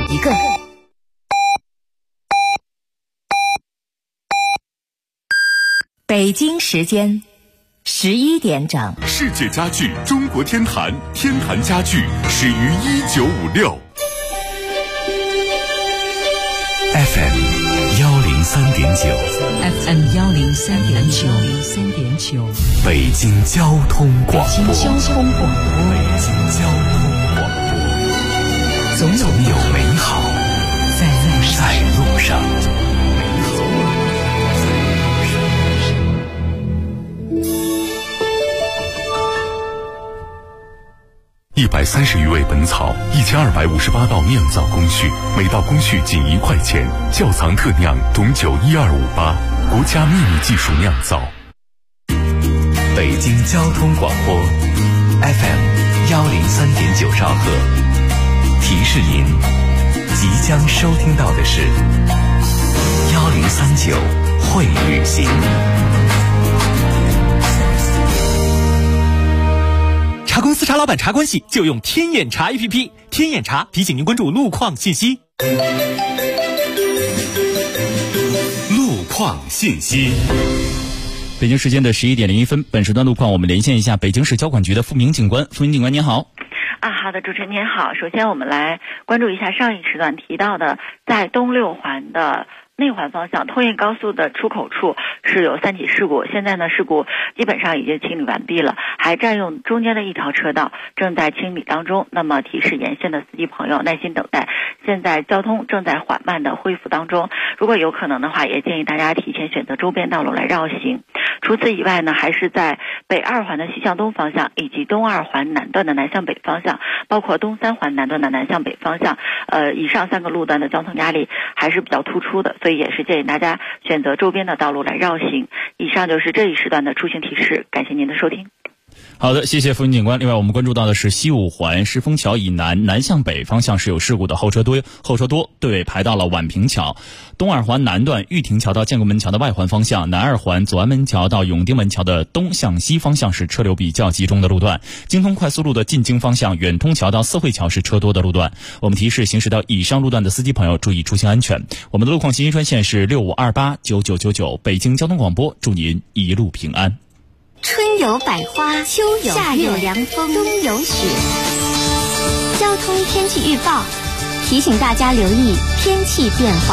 一个。北京时间11点整， 世界家具中国天坛，天坛家具始于1956。FM 103.9 FM 103.9 北京交通广播， 北京交通广播， 总有美好在路上。130余味本草，1258道酿造工序，每道工序仅1块钱。窖藏特酿董酒12588，国家秘密技术酿造。北京交通广播 FM 103.9兆赫，提示您即将收听到的是1039会旅行。 茶公司茶老板茶关系就用天眼查 APP， 天眼查提醒您关注路况信息。 路况信息。 北京时间的11点01分，本时段路况我们连线一下北京市交管局的付明警官。付明警官您好。 好的，主持人您好。首先我们来关注一下上一时段提到的，在东六环的内环方向通运高速的出口处是有3起事故，现在呢事故基本上已经清理完毕了，还占用中间的一条车道，正在清理当中。那么提示沿线的司机朋友耐心等待，现在交通正在缓慢的恢复当中，如果有可能的话也建议大家提前选择周边道路来绕行。除此以外呢，还是在北2环的西向东方向以及东2环南段的南向北方向，包括东3环南段的南向北方向，以上3个路段的交通压力还是比较突出的，所以也是建议大家选择周边的道路来绕行。以上就是这一时段的出行提示，感谢您的收听。 好的，谢谢付明警官。另外我们关注到的是西5环狮峰桥以南向北方向是有事故的，后车多，队尾排到了宛平桥。东2环南段玉亭桥到建国门桥的外环方向，南2环左安门桥到永定门桥的东向西方向是车流比较集中的路段。京通快速路的进京方向远通桥到四惠桥是车多的路段。我们提示行驶到以上路段的司机朋友注意出行安全。我们的路况信息专线是65289999，北京交通广播，祝您一路平安。 春有百花，秋有夏有凉风，冬有雪。交通天气预报提醒大家留意天气变化。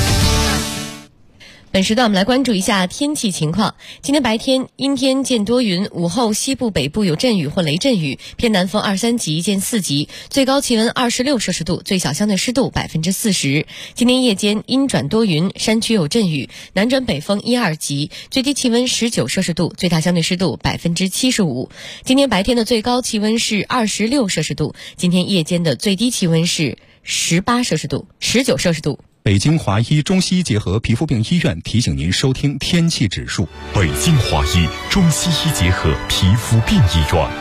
本时段我们来关注一下天气情况。今天白天阴天见多云，午后西部北部有阵雨或雷阵雨，偏南风2、3级见4级，最高气温26摄氏度，最小相对湿度40%。今天夜间阴转多云，山区有阵雨，南转北风1、2级，最低气温19摄氏度，最大相对湿度75%。今天白天的最高气温是26摄氏度，今天夜间的最低气温是19摄氏度。 北京华医中西医结合皮肤病医院提醒您收听天气指数。 北京华医中西医结合皮肤病医院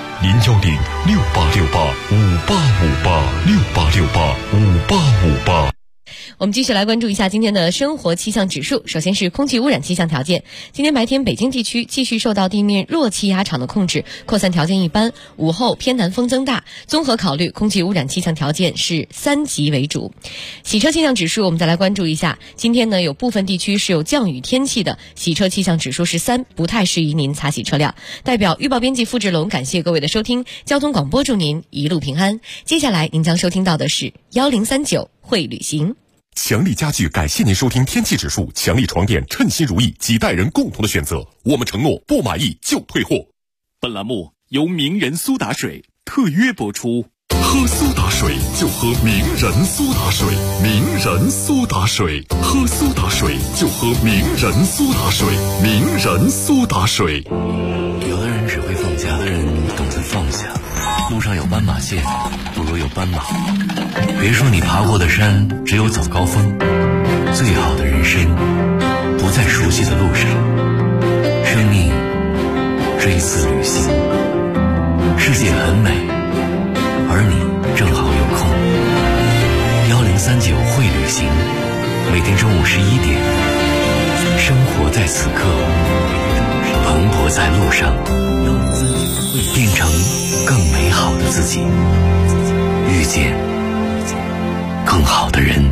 ，0106868585858，68685858。 我们继续来关注一下今天的生活气象指数。首先是空气污染气象条件，今天白天北京地区继续受到地面弱气压场的控制，扩散条件一般，午后偏南风增大，综合考虑空气污染气象条件是3级为主。洗车气象指数我们再来关注一下，今天呢有部分地区是有降雨天气的，洗车气象指数是3，不太适宜您擦洗车辆。代表预报编辑付志龙感谢各位的收听，交通广播祝您一路平安。接下来您将收听到的是1039会旅行。 强力家具感谢您收听天气指数，强力床垫称心如意，几代人共同的选择，我们承诺不满意就退货。 本栏目由名人苏打水特约播出。 喝苏打水就喝名人苏打水，名人苏打水，喝苏打水就喝名人苏打水，名人苏打水。 有的人只会放假，有的人懂得放下。路上有斑马线，不如有斑马。别说你爬过的山只有早高峰，最好的人生不在熟悉的路上。生命是一次旅行，世界很美，而你正好有空。1039会旅行，每天中午11点，生活在此刻，蓬勃在路上，变成更美好的自己，遇见更好的人。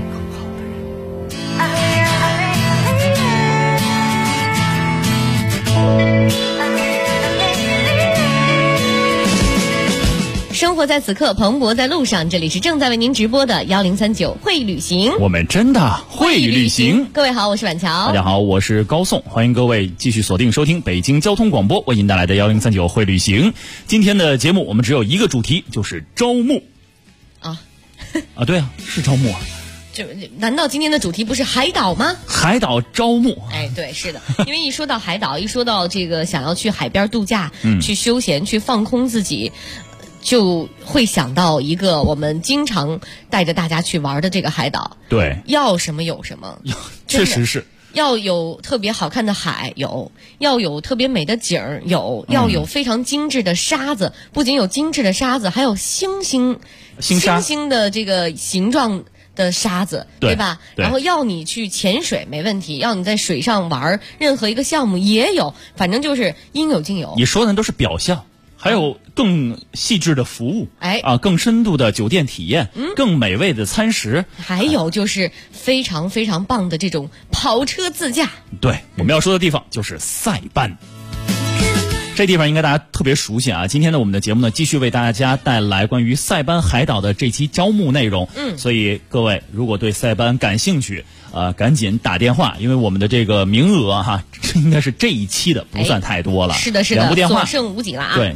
生活在此刻，蓬勃在路上。这里是正在为您直播的1039会旅行， 我们真的会旅行。 各位好，我是婉乔。 大家好，我是高颂。欢迎各位继续锁定收听北京交通广播为您带来的1039会旅行。今天的节目我们只有一个主题，就是招募啊。 对啊，是招募啊。 难道今天的主题不是海岛吗？ 海岛招募， 哎，对，是的，因为一说到海岛，一说到这个想要去海边度假，去休闲，去放空自己，就会想到一个我们经常带着大家去玩的这个海岛。 对， 要什么有什么， 确实是。 要有特别好看的海，有；要有特别美的景儿，有；要有非常精致的沙子，不仅有精致的沙子，还有星星的这个形状的沙子，对吧？然后要你去潜水没问题，要你在水上玩任何一个项目也有，反正就是应有尽有。 你说的都是表象，还有更细致的服务，更深度的酒店体验，更美味的餐食， 还有就是非常非常棒的这种跑车自驾。 对，我们要说的地方就是塞班。这地方应该大家特别熟悉啊！今天呢，我们的节目呢，继续为大家带来关于塞班海岛的这期招募内容。所以各位如果对塞班感兴趣，赶紧打电话，因为我们的这个名额哈，应该是这一期的不算太多了。 是的，是的， 两部电话所剩无几了啊！ 对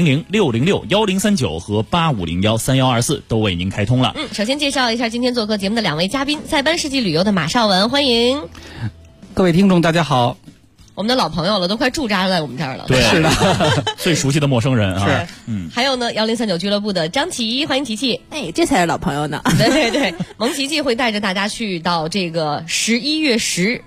，400-606-1039和8501-3124都为您开通了。 首先介绍一下今天做客节目的两位嘉宾，塞班世纪旅游的马绍文，欢迎。 各位听众，大家好。 我们的老朋友了，都快驻扎在我们这儿了。 对， 是的， 最熟悉的陌生人啊。 是， 还有呢，1039俱乐部的张琪，欢迎琪琪。 哎，这才是老朋友呢。 对，蒙琪琪会带着大家去到这个10月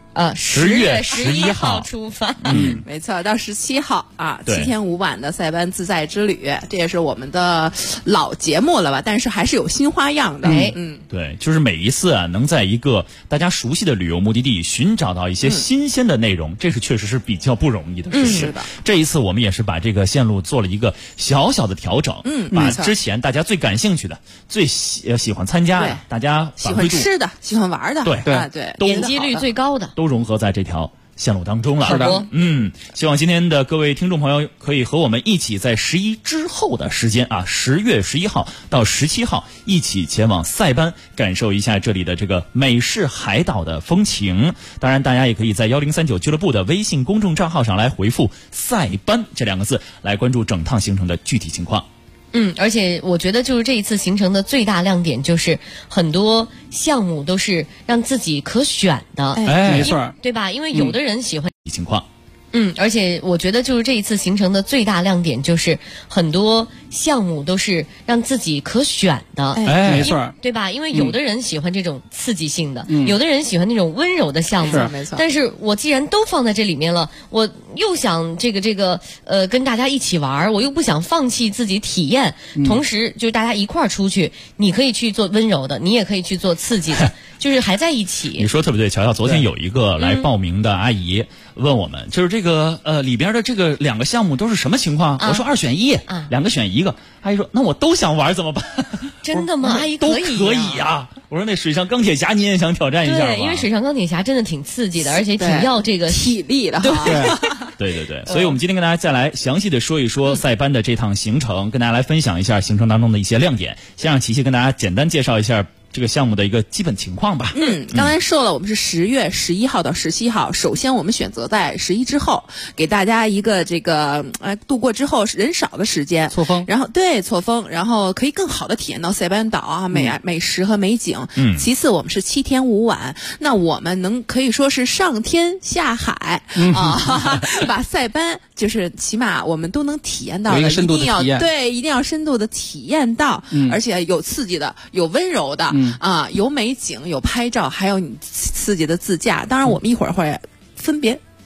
11号出发。 没错，到17号啊，7天5晚的塞班自在之旅，这也是我们的老节目了吧？但是还是有新花样的。 对，就是每一次啊，能在一个大家熟悉的旅游目的地寻找到一些新鲜的内容，这是确实是比较不容易的事情。 是的， 这一次我们也是把这个线路做了一个小小的调整，把之前大家最感兴趣的、最喜欢参加的、大家喜欢吃的、喜欢玩的，对， 点击率最高的， 都融合在这条线路当中了。 是的， 希望今天的各位听众朋友可以和我们一起在11之后的时间啊，10月11号到17号一起前往塞班，感受一下这里的这个美式海岛的风情。当然大家也可以在1039俱乐部的微信公众账号上来回复塞班这2个字，来关注整趟行程的具体情况。 而且我觉得就是这一次行程的最大亮点就是很多项目都是让自己可选的。 没错， 对吧？因为有的人喜欢情况。 而且我觉得就是这一次行程的最大亮点就是很多项目都是让自己可选的。 没错， 对吧？因为有的人喜欢这种刺激性的，有的人喜欢那种温柔的项目。 没错。 但是我既然都放在这里面了，我又想这个跟大家一起玩，我又不想放弃自己体验，同时就是大家一块儿出去，你可以去做温柔的，你也可以去做刺激的，就是还在一起。 你说特别对，乔乔，昨天有一个来报名的阿姨问我们，就是这个里边的这个2个项目都是什么情况？我说2选1，2个选1个。阿姨说那我都想玩怎么办？ 真的吗？阿姨可以啊。我说那水上钢铁侠你也想挑战一下吗？ 对，因为水上钢铁侠真的挺刺激的，而且挺要这个体力的。 对，所以我们今天跟大家再来详细的说一说塞班的这趟行程，跟大家来分享一下行程当中的一些亮点。先让琪琪跟大家简单介绍一下这个项目的一个基本情况吧。 刚才说了，我们是10月11号到17号。首先我们选择在11之后，给大家一个这个度过之后人少的时间错峰， 然后错峰，然后可以更好的体验到塞班岛啊美食和美景。其次我们是7天5晚，那我们可以说是上天下海把塞班就是起码我们都能体验到的， 有一个深度的体验。 对，一定要深度的体验到，而且有刺激的，有温柔的。有美景，有拍照，还有你刺激的自驾。当然，我们一会儿会分别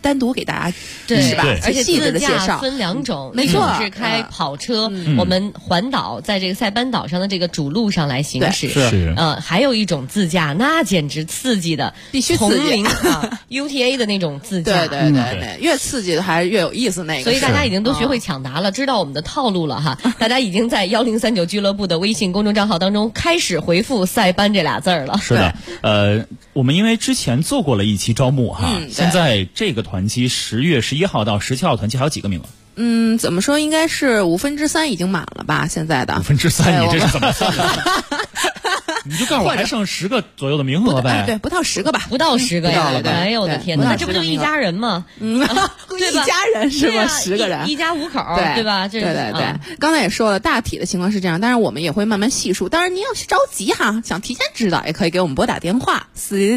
单独给大家对是吧？ 而且细致的介绍分2种， 没错， 是开跑车，我们环岛在这个塞班岛上的这个主路上来行驶， 是还有一种自驾，那简直刺激的， 必须刺激 UTA 的那种自驾， 对，越刺激的还是越有意思那个。 所以大家已经都学会抢答了，知道我们的套路了哈。大家已经在1039俱乐部的微信公众账号当中开始回复塞班这俩字儿了。 是的，我们因为之前做过了一期招募哈，现在这个团期10月11号到17号团期还有几个名额？ 怎么说？应该是3/5已经满了吧？现在的 3/5，你这是怎么算的？你就告诉我还剩10个左右的名额呗？ 对，不到10个吧？ 不到10个呀！哎呦我的天哪， 那这不就一家人吗？ 一家人是吧？10个人， 一家5口，对吧？对。 刚才也说了，大体的情况是这样，但是我们也会慢慢细数。当然，您要是着急哈，想提前知道，也可以给我们拨打电话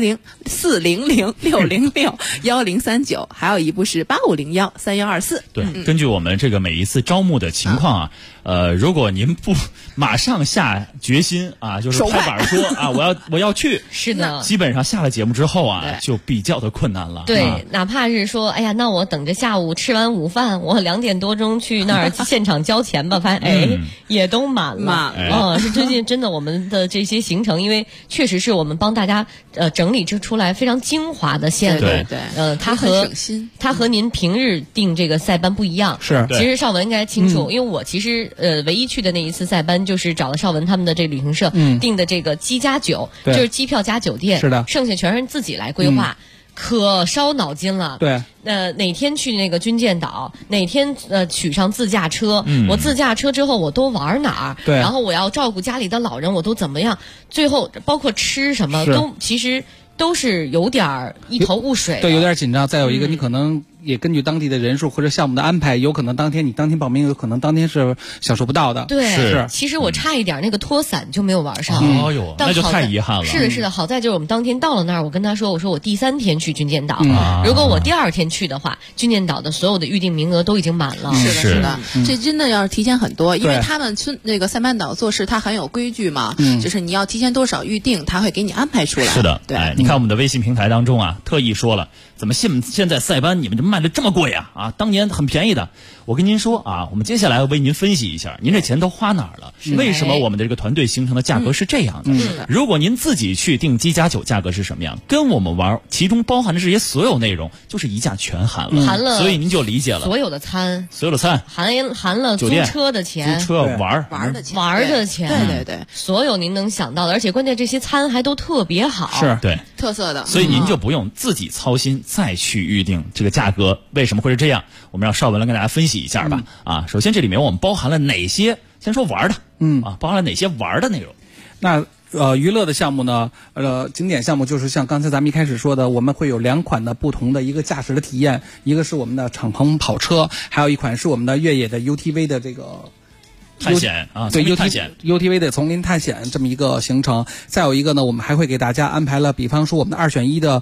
400-606-1039，还有一部是8501-3124。 对，根据我们这个每一次招募的情况啊，如果您不马上下决心啊，就是拍板说啊，我要去， 是的， 基本上下了节目之后啊，就比较的困难了。 对，哪怕是说，哎呀，那我等着下午吃完午饭，我2点多钟去那儿现场交钱吧，发现也都满了。是最近真的我们的这些行程，因为确实是我们帮大家整理出来非常精华的线路。 对， 它和您平日订这个塞班不一样。 是， 其实邵文应该清楚，因为我其实唯一去的那一次塞班就是找了邵文他们的这旅行社订的这个机加酒，就是机票加酒店， 是的， 剩下全是自己来规划。可烧脑筋了， 对， 哪天去那个军舰岛，哪天取上自驾车，我自驾车之后我都玩哪儿， 对， 然后我要照顾家里的老人，我都怎么样，最后包括吃什么都其实都是有点一头雾水， 对，有点紧张。再有一个，你可能也根据当地的人数或者项目的安排，有可能当天报名，有可能当天是享受不到的。 对， 是。 其实我差一点那个拖伞就没有玩上。 哦哟，那就太遗憾了。 是的，好在就是我们当天到了那儿，我跟他说，我说我第3天去军舰岛，如果我第2天去的话，军舰岛的所有的预定名额都已经满了。 是的，这真的要是提前很多，因为他们那个塞班岛做事他很有规矩嘛，就是你要提前多少预定，他会给你安排出来。 是的，对，你看我们的微信平台当中啊，特意说了，怎么现在塞班你们这卖的这么贵啊？当年很便宜的。我跟您说啊，我们接下来为您分析一下，您这钱都花哪儿了？为什么我们的这个团队形成的价格是这样的？如果您自己去订机加酒，价格是什么样？跟我们玩，其中包含的这些所有内容，就是一价全含了，所以您就理解了。 所有的餐，含了酒店租车的钱， 租车玩的钱， 对， 所有您能想到的，而且关键这些餐还都特别好， 是对特色的， 所以您就不用自己操心再去预定这个价格为什么会是这样？我们让邵文来跟大家分析一下吧。首先这里面我们包含了哪些？先说玩的，包含了哪些玩的内容？ 那娱乐的项目呢？景点项目就是像刚才咱们一开始说的，我们会有2款的不同的一个驾驶的体验，一个是我们的敞篷跑车，还有一款是我们的越野的 UTV 的这个。 探险啊， 对 UTV 的丛林探险这么一个行程。再有一个呢，我们还会给大家安排了，比方说我们的2选1的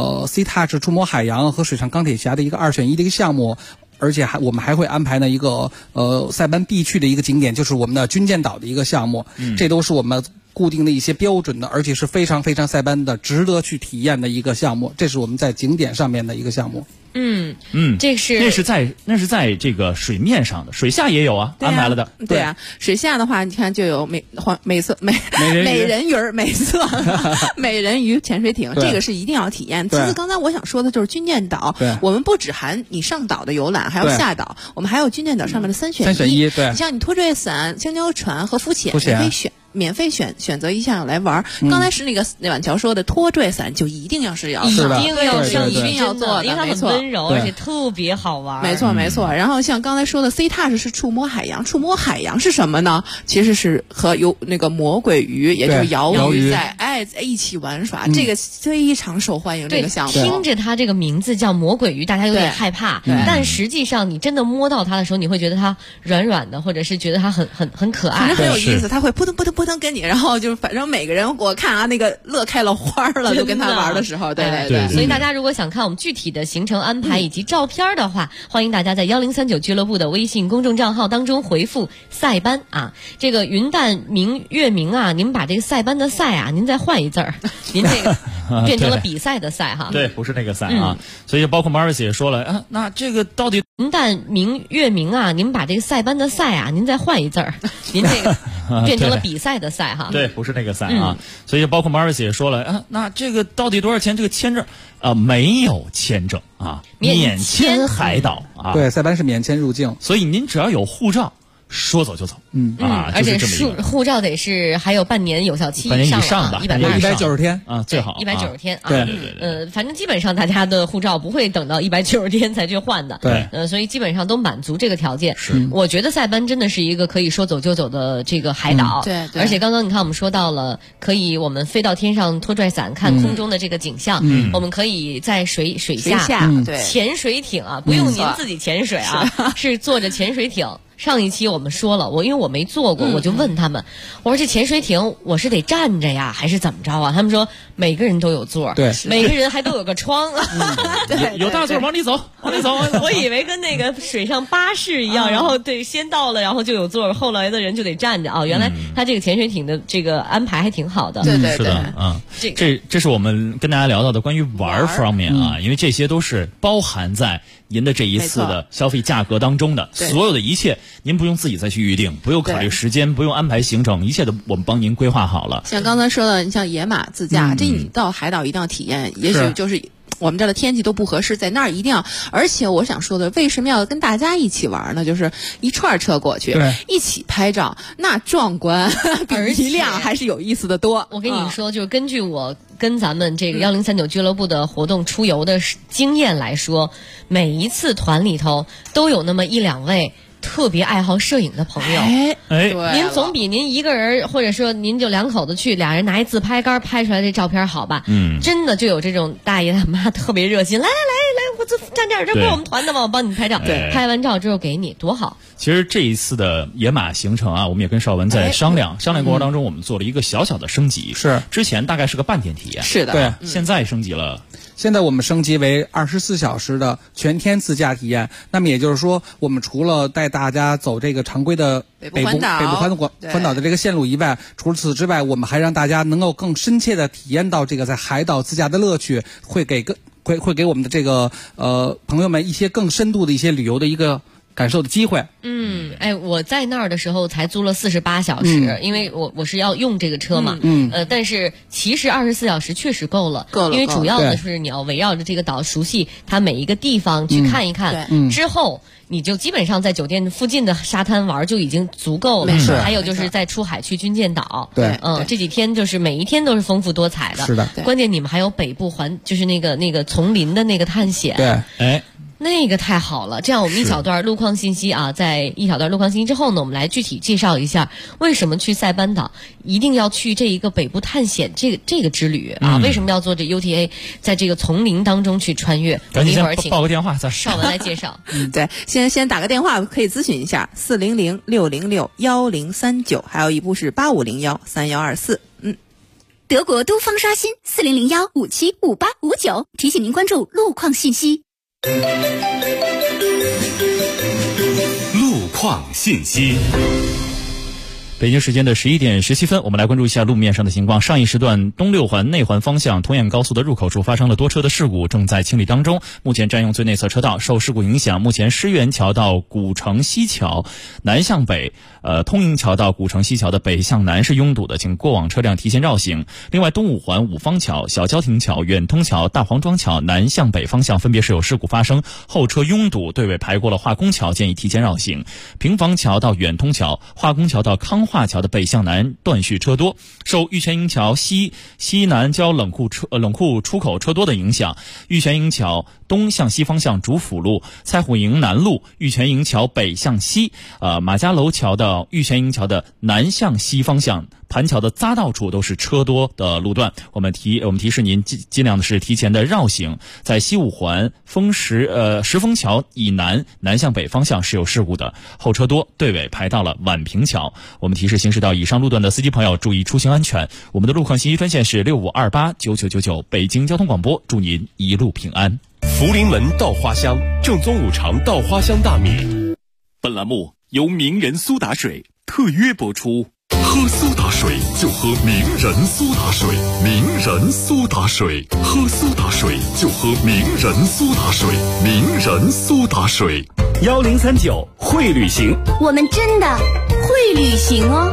C Touch 触摸海洋和水上钢铁侠的一个2选1的一个项目。而且我们还会安排呢一个塞班必去的一个景点，就是我们的军舰岛的一个项目。这都是我们固定的一些标准的，而且是非常非常塞班的，值得去体验的一个项目。这是我们在景点上面的一个项目。 那是在这个水面上的，水下也有啊，安排了的。 对啊，水下的话，你看就有美人鱼、美人鱼潜水艇，这个是一定要体验。其次，刚才我想说的就是军舰岛，我们不只含你上岛的游览，还有下岛，我们还有军舰岛上面的3选1。 对， 你像你拖拽伞、香蕉船和浮潜，你可以免费选择一项来玩。刚才是那个婉乔说的拖拽伞，就一定要上，一定要做的， 因为它很温柔，而且特别好玩。 没错。然后像刚才说的 C Touch 是触摸海洋，触摸海洋是什么呢？其实是和那个魔鬼鱼，也就是鳐鱼在一起玩耍，这个非常受欢迎。这个项目听着它这个名字叫魔鬼鱼，大家有点害怕，但实际上你真的摸到它的时候，你会觉得它软软的，或者是觉得它很可爱， 反正很有意思。它会扑腾扑腾扑腾跟你，然后就反正每个人我看啊，那个乐开了花了，就跟他玩的时候，对。 所以大家如果想看我们具体的行程安排以及照片的话，欢迎大家在1039俱乐部的微信公众账号当中回复塞班啊，这个云淡月明啊，您把这个塞班的塞啊，您再换一字儿，您这个变成了比赛的赛哈。 对，不是那个赛啊。所以包括 Maris 也说了啊，那这个到底您但月名啊，您把这个塞班的赛啊，您再换一字儿，您这个变成了比赛的赛哈。 对，不是那个赛啊。所以包括 Maris 也说了啊，那这个到底多少钱？这个签证没有签证啊，免签海岛啊。 对，塞班是免签入境， 所以您只要有护照，说走就走。 而且护照得是还有半年有效期以上的 190天啊，最好 190天啊。 对， 反正基本上大家的护照不会等到190天才去换的。 对， 所以基本上都满足这个条件。 是， 我觉得塞班真的是一个可以说走就走的这个海岛。 对， 而且刚刚你看我们说到了，可以我们飞到天上拖拽伞看空中的这个景象，我们可以在水下对潜水艇啊，不用您自己潜水啊，是坐着潜水艇。上一期我们说了，因为我没坐过，我就问他们，我说这潜水艇我是得站着呀，还是怎么着啊？他们说每个人都有座， 对， 每个人还都有个窗， 有大座往里走，往里走。 我以为跟那个水上巴士一样，然后对，先到了，然后就有座，后来的人就得站着啊。原来他这个潜水艇的这个安排还挺好的。 对， 是的啊。这是我们跟大家聊到的关于玩方面啊，因为这些都是包含在您的这一次的消费价格当中的，所有的一切您不用自己再去预定，不用考虑时间，不用安排行程，一切都我们帮您规划好了。 像刚才说的，你像野马自驾，这你到海岛一定要体验，也许就是我们这儿的天气都不合适，在那儿一定要。而且我想说的，为什么要跟大家一起玩呢？就是一串车过去，一起拍照，那壮观，比一辆还是有意思的多。 我跟你说，就是根据我跟咱们这个1039俱乐部的活动出游的经验来说，每一次团里头都有那么1、2位特别爱好摄影的朋友。您总比您一个人，或者说您就2口子去，俩人拿一自拍杆拍出来这照片好吧？真的就有这种大爷大妈特别热心，来，我就站这儿，这不是我们团的吗？我帮你拍照。拍完照之后给你，多好。 其实这一次的野马行程啊，我们也跟邵文在商量过程当中，我们做了一个小小的升级。 是， 之前大概是个半天体验， 是的， 对， 现在升级了。 现在我们升级为24小时的全天自驾体验。那么也就是说，我们除了带大家走这个常规的北部环岛的这个线路以外，除此之外，我们还让大家能够更深切的体验到这个在海岛自驾的乐趣，会给我们的这个朋友们一些更深度的一些旅游的一个感受的机会。 我在那儿的时候才租了48小时，因为我是要用这个车嘛。但是其实24小时确实够了，因为主要的是你要围绕着这个岛熟悉它每一个地方去看一看，之后你就基本上在酒店附近的沙滩玩就已经足够了。还有就是再出海去军舰岛。这几天就是每一天都是丰富多彩的。 是的， 关键你们还有北部就是那个丛林的那个探险。 对， 那个太好了，这样我们一小段路况信息啊，在一小段路况信息之后呢，我们来具体介绍一下为什么去塞班岛一定要去这一个北部探险这个之旅啊？为什么要做这 UTA 在这个丛林当中去穿越？ 赶紧先报个电话， 邵文来介绍。 对，先打个电话可以咨询一下400-606-1039，还有一部是8501-3124。 德国都方刷新400-575859，提醒您关注路况信息。 路况信息。 北京时间的11点17分，我们来关注一下路面上的情况。上一时段东六环内环方向通燕高速的入口处发生了多车的事故，正在清理当中。目前占用最内侧车道，受事故影响，目前狮园桥到古城西桥南向北，通营桥到古城西桥的北向南是拥堵的，请过往车辆提前绕行。另外，东五环五方桥、小交亭桥、远通桥、大黄庄桥南向北方向分别是有事故发生，后车拥堵，队尾排过了化工桥，建议提前绕行。平房桥到远通桥、化工桥到康化桥的北向南断续车多，受玉泉营桥西南郊冷库出口车多的影响，玉泉营桥东向西方向主辅路、蔡虎营南路、玉泉营桥北向西，马家楼桥到玉泉营桥的南向西方向，盘桥的匝道处都是车多的路段。我们提示您尽量的是提前的绕行。在西五环石峰桥以南向北方向是有事故的，后车多，队尾排到了宛平桥。我们提示行驶到以上路段的司机朋友注意出行安全。我们的路况信息专线是65289999，北京交通广播，祝您一路平安。 福临门稻花香，正宗五常稻花香大米。本栏目由名人苏打水特约播出。 喝苏打水就喝名人苏打水，名人苏打水，喝苏打水就喝名人苏打水，名人苏打水。 1039会旅行， 我们真的会旅行哦。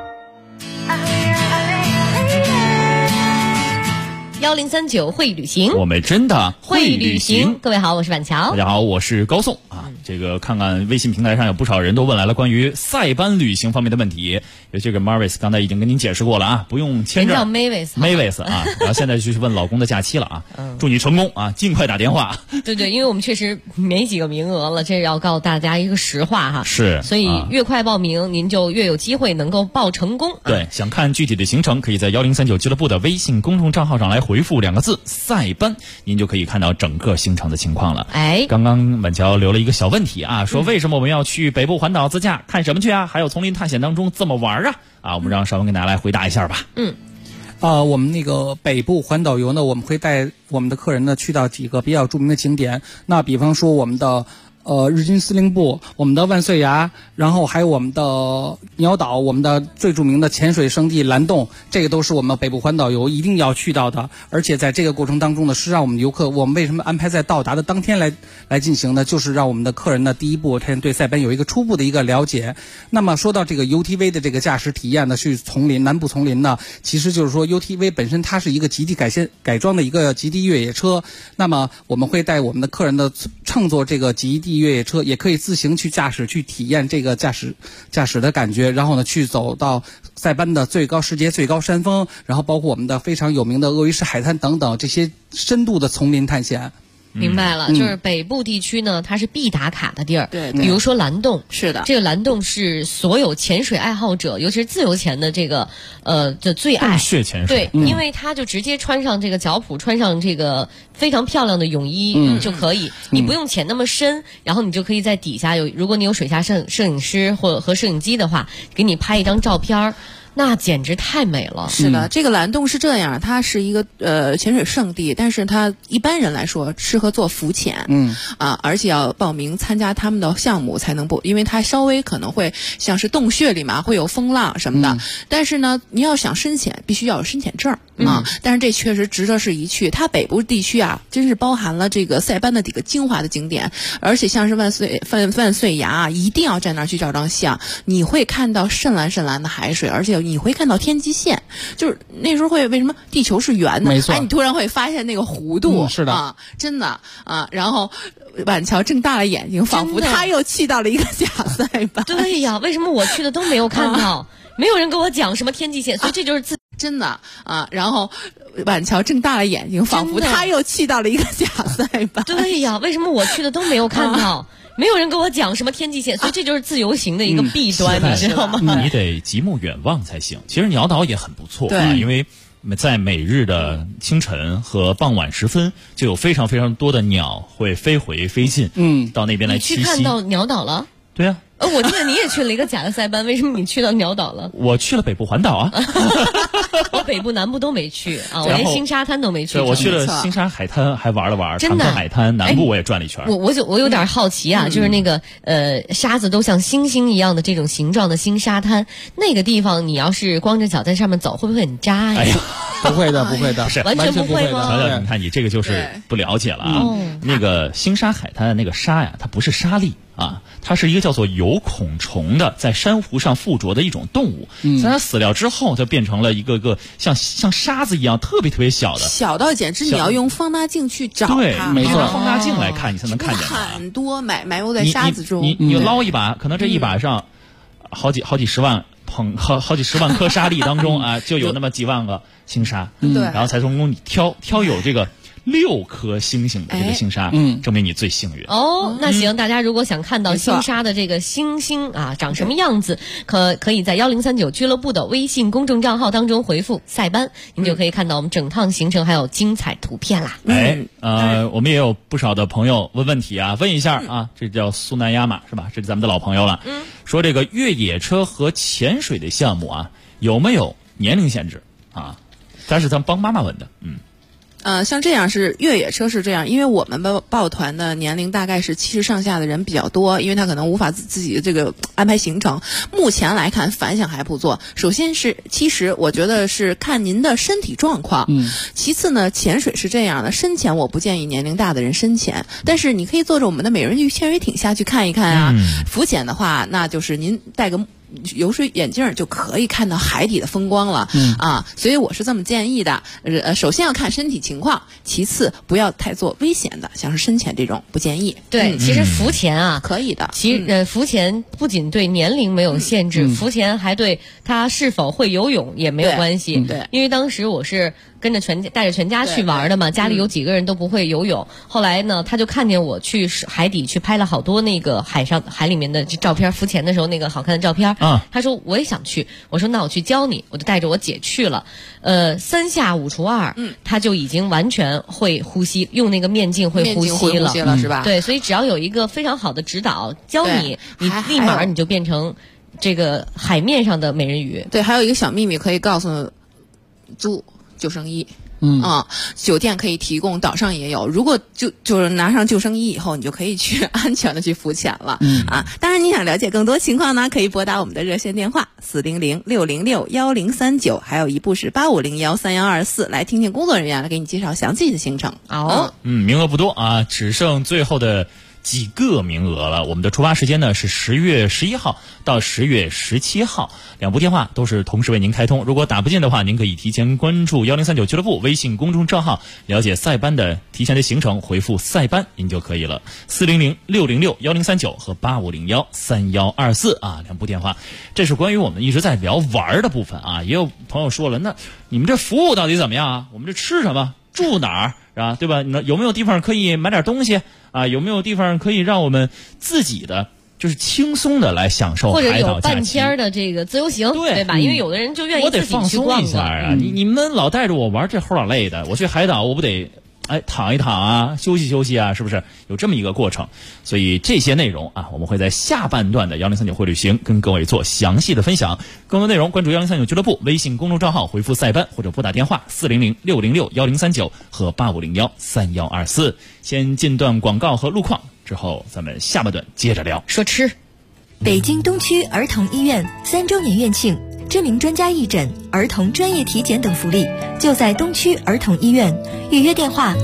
1039会旅行， 我们真的会旅行。各位好，我是板桥。 大家好，我是高颂啊。这个看看微信平台上有不少人都问来了关于塞班旅行方面的问题，有这个 Marvis 刚才已经跟您解释过了啊，不用签证。 人叫 Mavis 啊，然后现在就去问老公的假期了啊，祝你成功啊，尽快打电话。 对，因为我们确实没几个名额了，这要告诉大家一个实话哈。 是， 所以越快报名，您就越有机会能够报成功。 对，想看具体的行程，可以在1039俱乐部的微信公众账号上来回复2个字塞班，您就可以看到整个行程的情况了。刚刚板桥留了一个小问题啊，说为什么我们要去北部环岛自驾，看什么去啊？还有丛林探险当中怎么玩啊？我们让邵文给大家来回答一下吧。 我们那个北部环岛游呢，我们会带我们的客人呢去到几个比较著名的景点，那比方说我们的日军司令部，我们的万岁崖，然后还有我们的鸟岛，我们的最著名的潜水圣地蓝洞，这个都是我们北部环岛游一定要去到的。而且在这个过程当中呢，是让我们游客，我们为什么安排在到达的当天来进行呢？就是让我们的客人呢，第一步他对塞班有一个初步的一个了解。那么说到这个 UTV 的这个驾驶体验呢，去南部丛林呢，其实就是说 UTV 本身它是一个极地改装的一个极地越野车。那么我们会带我们的客人的乘坐这个极地越野车，也可以自行去驾驶，去体验这个驾驶的感觉，然后呢去走到塞班的世界最高山峰，然后包括我们的非常有名的鳄鱼石海滩等等这些深度的丛林探险。 明白了，就是北部地区呢，它是必打卡的地儿。 对， 比如说蓝洞， 是的， 这个蓝洞是所有潜水爱好者，尤其是自由潜的这个的最爱。 洞穴潜水。 对，因为它就直接穿上这个脚蹼，穿上这个非常漂亮的泳衣就可以，你不用潜那么深，然后你就可以在底下如果你有水下摄影师和摄影机的话，给你拍一张照片。那简直太美了。 是的，这个蓝洞是这样，它是一个潜水圣地，但是它一般人来说适合做浮潜，而且要报名参加他们的项目才能因为它稍微可能会像是洞穴里嘛，会有风浪什么的，但是呢，你要想深潜，必须要有深潜证但是这确实值得是一去。它北部地区啊，真是包含了这个塞班的几个精华的景点，而且像是万岁崖啊，一定要在那儿去照张相，你会看到深蓝深蓝的海水，而且你会看到天际线，就是那时候为什么地球是圆的？ 没错， 你突然会发现那个弧度， 是的啊，真的啊。然后板桥睁大了眼睛，仿佛他又去到了一个假塞班。 对呀，为什么我去的都没有看到？没有人跟我讲什么天际线，所以这就是真的啊。然后板桥睁大了眼睛，仿佛他又去到了一个假塞班。 对呀，为什么我去的都没有看到？没有人跟我讲什么天际线，所以这就是自由行的一个弊端，你知道吗？ 你得极目远望才行。其实鸟岛也很不错啊，因为在每日的清晨和傍晚时分，就有非常非常多的鸟会飞回飞进，到那边来栖息。 你去看到鸟岛了？ 对啊。 我记得你也去了一个假的塞班，为什么你去到鸟岛了？ 我去了北部环岛啊， 我北部南部都没去啊，我连新沙滩都没去。 对，我去了新沙海滩，还玩了玩长滩海滩，南部我也转了一圈。 我有点好奇啊，就是那个沙子都像星星一样的这种形状的新沙滩，那个地方你要是光着脚在上面走，会不会很扎呀？ 哎呀， 不会的， 是完全不会吗？ 小你看你这个就是不了解了啊。那个新沙海滩的那个沙呀，它不是沙粒啊，它是一个叫做有孔虫的在珊瑚上附着的一种动物。在它死掉之后，就变成了一个个像沙子一样特别特别小的， 小到简直你要用放大镜去找它。 对， 没错， 放大镜来看你才能看见它。 很多埋没在沙子中。 你捞一把，可能这一把上好几十万颗沙粒当中啊，就有那么几万个星沙。然后才从中你挑有这个6颗星星的这个星沙，证明你最幸运。 那行，大家如果想看到星沙的这个星星啊长什么样子，可以在1039俱乐部的微信公众账号当中回复塞班，您就可以看到我们整趟行程还有精彩图片啦。 我们也有不少的朋友问问题啊，问一下啊，这叫苏南亚马是吧？这是咱们的老朋友了。说这个越野车和潜水的项目啊，有没有年龄限制啊？但是咱帮妈妈问的。 像这样是越野车是这样，因为我们报团的年龄大概是70上下的人比较多，因为他可能无法自己这个安排行程。目前来看反响还不错。首先是其实我觉得是看您的身体状况，其次呢，潜水是这样的，深潜我不建议年龄大的人深潜，但是你可以坐着我们的美人鱼潜水艇下去看一看啊。浮潜的话，那就是您带个游水眼镜就可以看到海底的风光了，所以我是这么建议的。首先要看身体情况，其次不要太做危险的，像是深潜这种不建议。 对，其实浮潜啊可以的。 浮潜不仅对年龄没有限制，浮潜还对他是否会游泳也没有关系。 对， 因为当时我是带着全家去玩的嘛，家里有几个人都不会游泳。后来呢，他就看见我去海底去拍了好多那个海里面的照片，浮潜的时候那个好看的照片。他说我也想去，我说那我去教你，我就带着我姐去了。3下5除2，他就已经完全会呼吸，用那个面镜会呼吸了， 是吧？ 对，所以只要有一个非常好的指导教你，你立马你就变成这个海面上的美人鱼。 对，还有一个小秘密可以告诉租救生衣。酒店可以提供，岛上也有。如果就是拿上救生衣以后，你就可以去安全的去浮潜了。当然你想了解更多情况呢，可以拨打我们的热线电话400-606-1039，还有一部是8501-3124，来听听工作人员来给你介绍详细的行程。 名额不多啊，只剩最后的几个名额了。我们的出发时间呢是10月11号到10月17号，2部电话都是同时为您开通。如果打不进的话，您可以提前关注1039俱乐部微信公众账号，了解赛班的提前的行程，回复赛班您就可以了。400-606-1039和8501-3124啊，2部电话。这是关于我们一直在聊玩的部分啊。也有朋友说了，那你们这服务到底怎么样啊？我们这吃什么住哪儿啊？对吧？有没有地方可以买点东西啊？有没有地方可以让我们自己的就是轻松的来享受海岛假期， 或者有半天的这个自由行，对吧？因为有的人就愿意自己去逛一下啊。你们老带着我玩，这齁老累的。我去海岛，我不得躺一躺啊，休息休息啊，是不是有这么一个过程？所以这些内容啊，我们会在下半段的1039会旅行跟各位做详细的分享。更多内容关注1039俱乐部微信公众账号，回复赛班或者拨打电话400-606-1039和8501-3124。先进段广告和路况，之后咱们下半段接着聊。 说吃。 北京东区儿童医院3周年院庆，知名专家义诊、儿童专业体检等福利，就在东区儿童医院。预约电话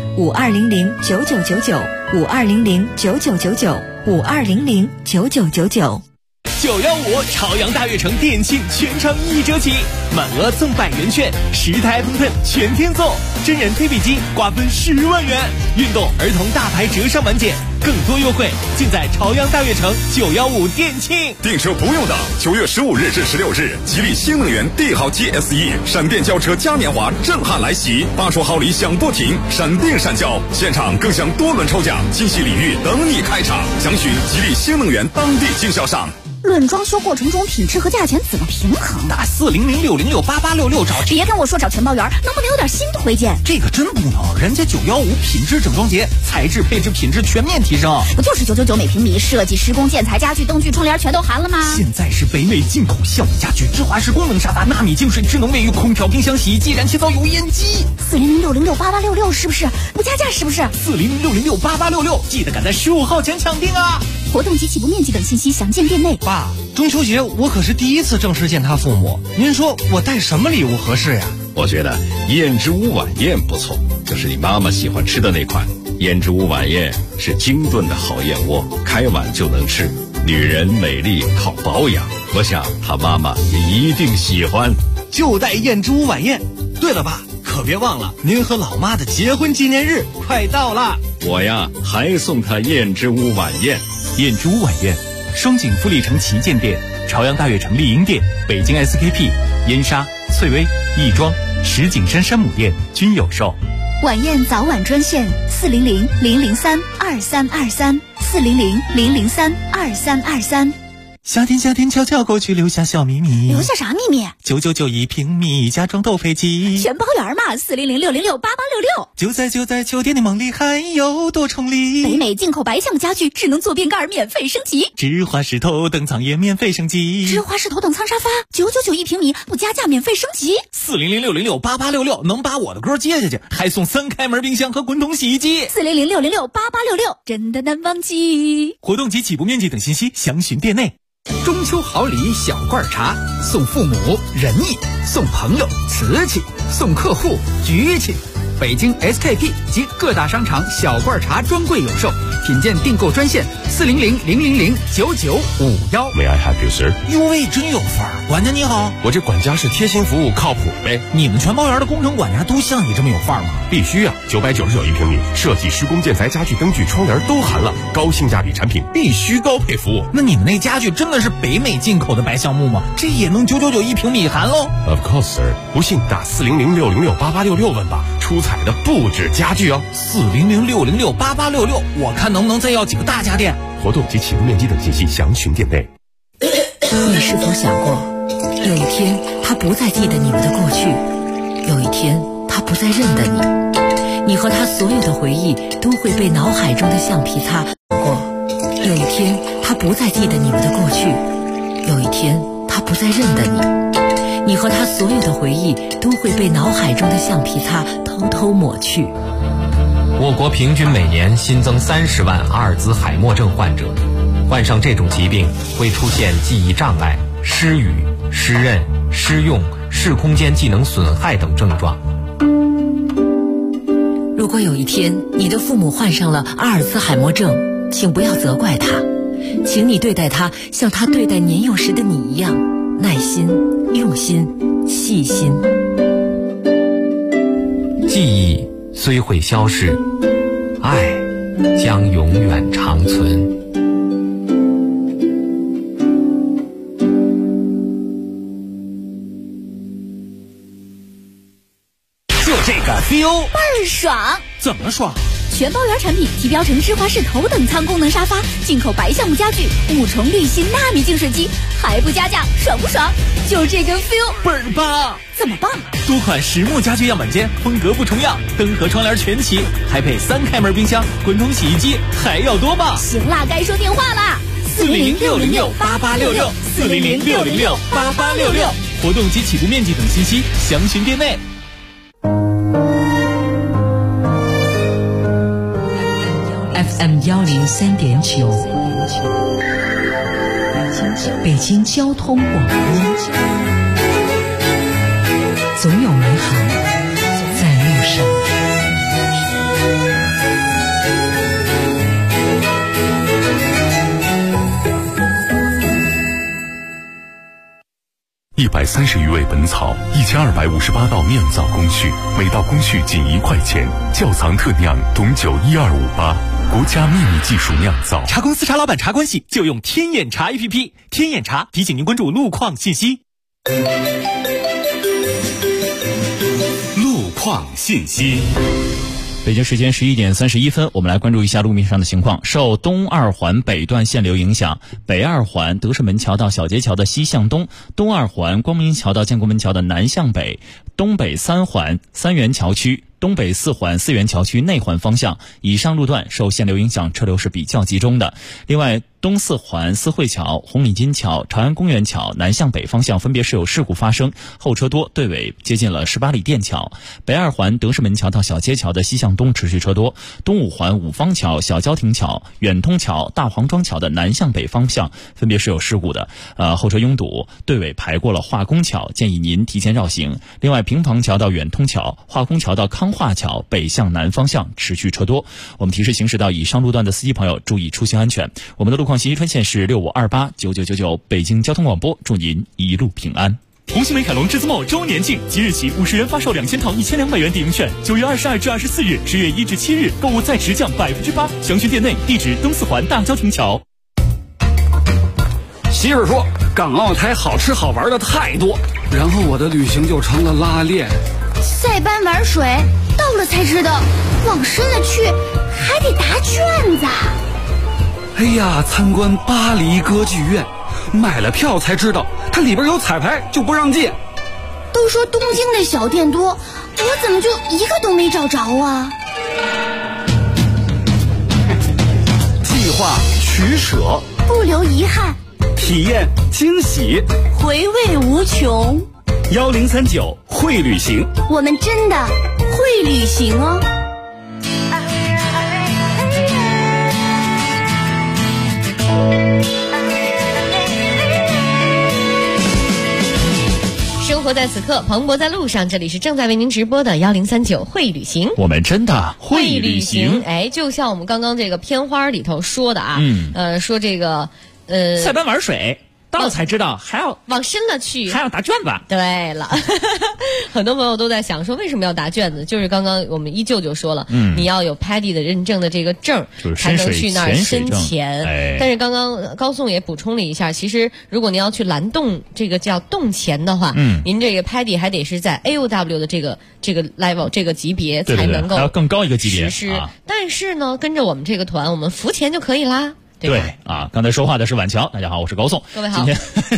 5200-9999，5200-9999，5200-9999。 915朝阳大悦城店庆全场1折起，满额赠100元券，10台喷喷全天送，真人推背机瓜分10万元，运动儿童大牌折上满减，更多优惠尽在朝阳大悦城915店庆。 订车不用等，9月15日至16日，吉利新能源帝豪 GSE 闪电轿车嘉年华震撼来袭，80毫里响不停，闪电闪交，现场更享多轮抽奖，惊喜礼遇等你开场，详询吉利新能源当地经销商。 论装修过程中品质和价钱怎么平衡？ 打400-606-8866找。 别跟我说找全包员，能不能有点新推荐？ 这个真不能，人家915品质整装节，材质配置品质全面提升。 不就是999每平米，设计施工建材家具灯具窗帘全都含了吗？ 现在是北美进口效益家具，芝华士功能沙发，纳米净水，智能卫浴，空调，冰箱，洗衣机，燃气灶，油烟机。 400-606-8866是不是不加价？是不是 400-606-8866？记得赶在15号前抢定啊！ 活动及起步面积等信息详见店内。 爸，中秋节我可是第一次正式见他父母，您说我带什么礼物合适呀？ 我觉得燕之屋晚宴不错，就是你妈妈喜欢吃的那款。燕之屋晚宴是精炖的好燕窝，开碗就能吃。女人美丽靠保养，我想她妈妈也一定喜欢。 就带燕之屋晚宴。对了，爸，可别忘了您和老妈的结婚纪念日快到了。 我呀，还送她燕之屋晚宴。 燕之屋晚宴，双井富力城旗舰店、朝阳大悦城丽婴店、北京 SKP、燕莎、翠微、亦庄、石景山山姆店均有售。 晚宴早晚专线400-003-2323，400-003-2323。 夏天悄悄过去，留下小秘密。 留下啥秘密 ？9991平米，家装都飞机。 全包圆嘛，400-606-8866。 就在秋天的梦里，还有多重礼。 北美进口白橡木家具，智能坐便盖免费升级。 芝华士头等舱也免费升级。 芝华士头等舱沙发，991平米，不加价免费升级。 400-606-8866能把我的歌接下去，还送3开门冰箱和滚筒洗衣机。 400-606-8866真的难忘记。 活动及起步面积等信息详询店内。 中秋好礼小罐茶，送父母仁义，送朋友瓷器，送客户局气。北京 SKP 及各大商场小罐茶专柜有售，品鉴订购专线400-000-9951。 May I help you, sir？ 哟喂，真有范儿！管家你好， 我这管家是贴心服务，靠谱呗。 你们全包园的工程管家都像你这么有范儿吗？ 必须啊！999一平米，设计、施工、建材、家具、灯具、窗帘都含了，高性价比产品，必须高配服务。 那你们那家具真的是北美进口的白橡木吗？这也能999一平米含喽 ？Of course, sir。不信打400-606-8866问吧。出彩的不止家具哦 ，400-606-8866，我看能不能再要几个大家电。 活动及起步面积等信息详询店内。 你是否想过，有一天他不再记得你们的过去，有一天他不再认得你，你和他所有的回忆都会被脑海中的橡皮擦过。有一天他不再记得你们的过去，有一天他不再认得你，你和他所有的回忆都会被脑海中的橡皮擦偷偷抹去。 我国平均每年新增30万阿尔兹海默症患者，患上这种疾病会出现记忆障碍、失语、失认、失用、视空间技能损害等症状。 如果有一天你的父母患上了阿尔兹海默症，请不要责怪他，请你对待他像他对待年幼时的你一样，耐心、用心、细心。 记忆虽会消逝，爱将永远长存。 就这个 feel 倍儿爽。 怎么爽？ 全包圆产品提标成芝华士头等舱功能沙发，进口白橡木家具，5重滤芯纳米净水机，还不加价，爽不爽？就这个 feel 倍儿棒！ 怎么棒？ 多款实木家具样板间，风格不重样，灯和窗帘全齐，还配3开门冰箱、滚筒洗衣机，还要多棒！ 行啦，该说电话啦 ！400-606-8866 400-606-8866，活动及起步面积等信息详询店内。 FM 103.9，北京交通广播，总有美好在路上。 130余味本草，1258道酿造工序，每道工序仅1块钱。窖藏特酿董酒12588，国家秘密技术酿造。 茶公司茶老板茶关系就用天眼茶 APP， 天眼茶提醒您关注路况信息。 路况信息。 北京时间11点31分，我们来关注一下路面上的情况。受东二环北段限流影响，北二环德胜门桥到小街桥的西向东，东二环光明桥到建国门桥的南向北，东北三环三元桥区、东北四环四元桥区内环方向以上路段受限流影响，车流是比较集中的。另外，东四环四惠桥、红领巾桥、朝阳公园桥南向北方向分别是有事故发生，后车多，队尾接近了18里店桥。北二环德胜门桥到小街桥的西向东持续车多，东五环五方桥、小交亭桥、远通桥、大黄庄桥的南向北方向分别是有事故的，后车拥堵，队尾排过了化工桥，建议您提前绕行。另外，平房桥到远通桥、化工桥到康化桥北向南方向持续车多。我们提示行驶到以上路段的司机朋友注意出行安全。我们的路况信息专线是65289999，北京交通广播，祝您一路平安。 红星美凯龙至尊茂周年庆，即日起50元发售2000套1200元抵用券，9月22至24日，10月1至7日购物再直降8%，详询店内，地址东四环大交亭桥。 媳妇说港澳台好吃好玩的太多，然后我的旅行就成了拉练。 塞班玩水，到了才知道，往深了去还得答卷子。 哎呀，参观巴黎歌剧院， 买了票才知道，它里边有彩排就不让进。 都说东京的小店多，我怎么就一个都没找着啊？ 计划取舍， 不留遗憾， 体验惊喜， 回味无穷。 1039会旅行， 我们真的会旅行哦。 生活在此刻，蓬勃在路上。这里是正在为您直播的1039会旅行， 我们真的会旅行。 哎，就像我们刚刚这个片花里头说的啊，说这个塞班玩水。到了才知道还要往深了去， 还要答卷子。 对了，很多朋友都在想说为什么要答卷子，就是刚刚我们依旧就说了，你要有 PADI 的认证的这个证，才能去那儿深潜。但是刚刚高颂也补充了一下，其实如果您要去蓝洞这个叫洞潜的话，您这个 PADI 还得是在 AOW 的这个 level 这个级别才能够还要更高一个级别实施。但是呢，跟着我们这个团，我们浮潜就可以啦。 对啊，刚才说话的是晚桥，大家好，我是高颂。 各位好。 今天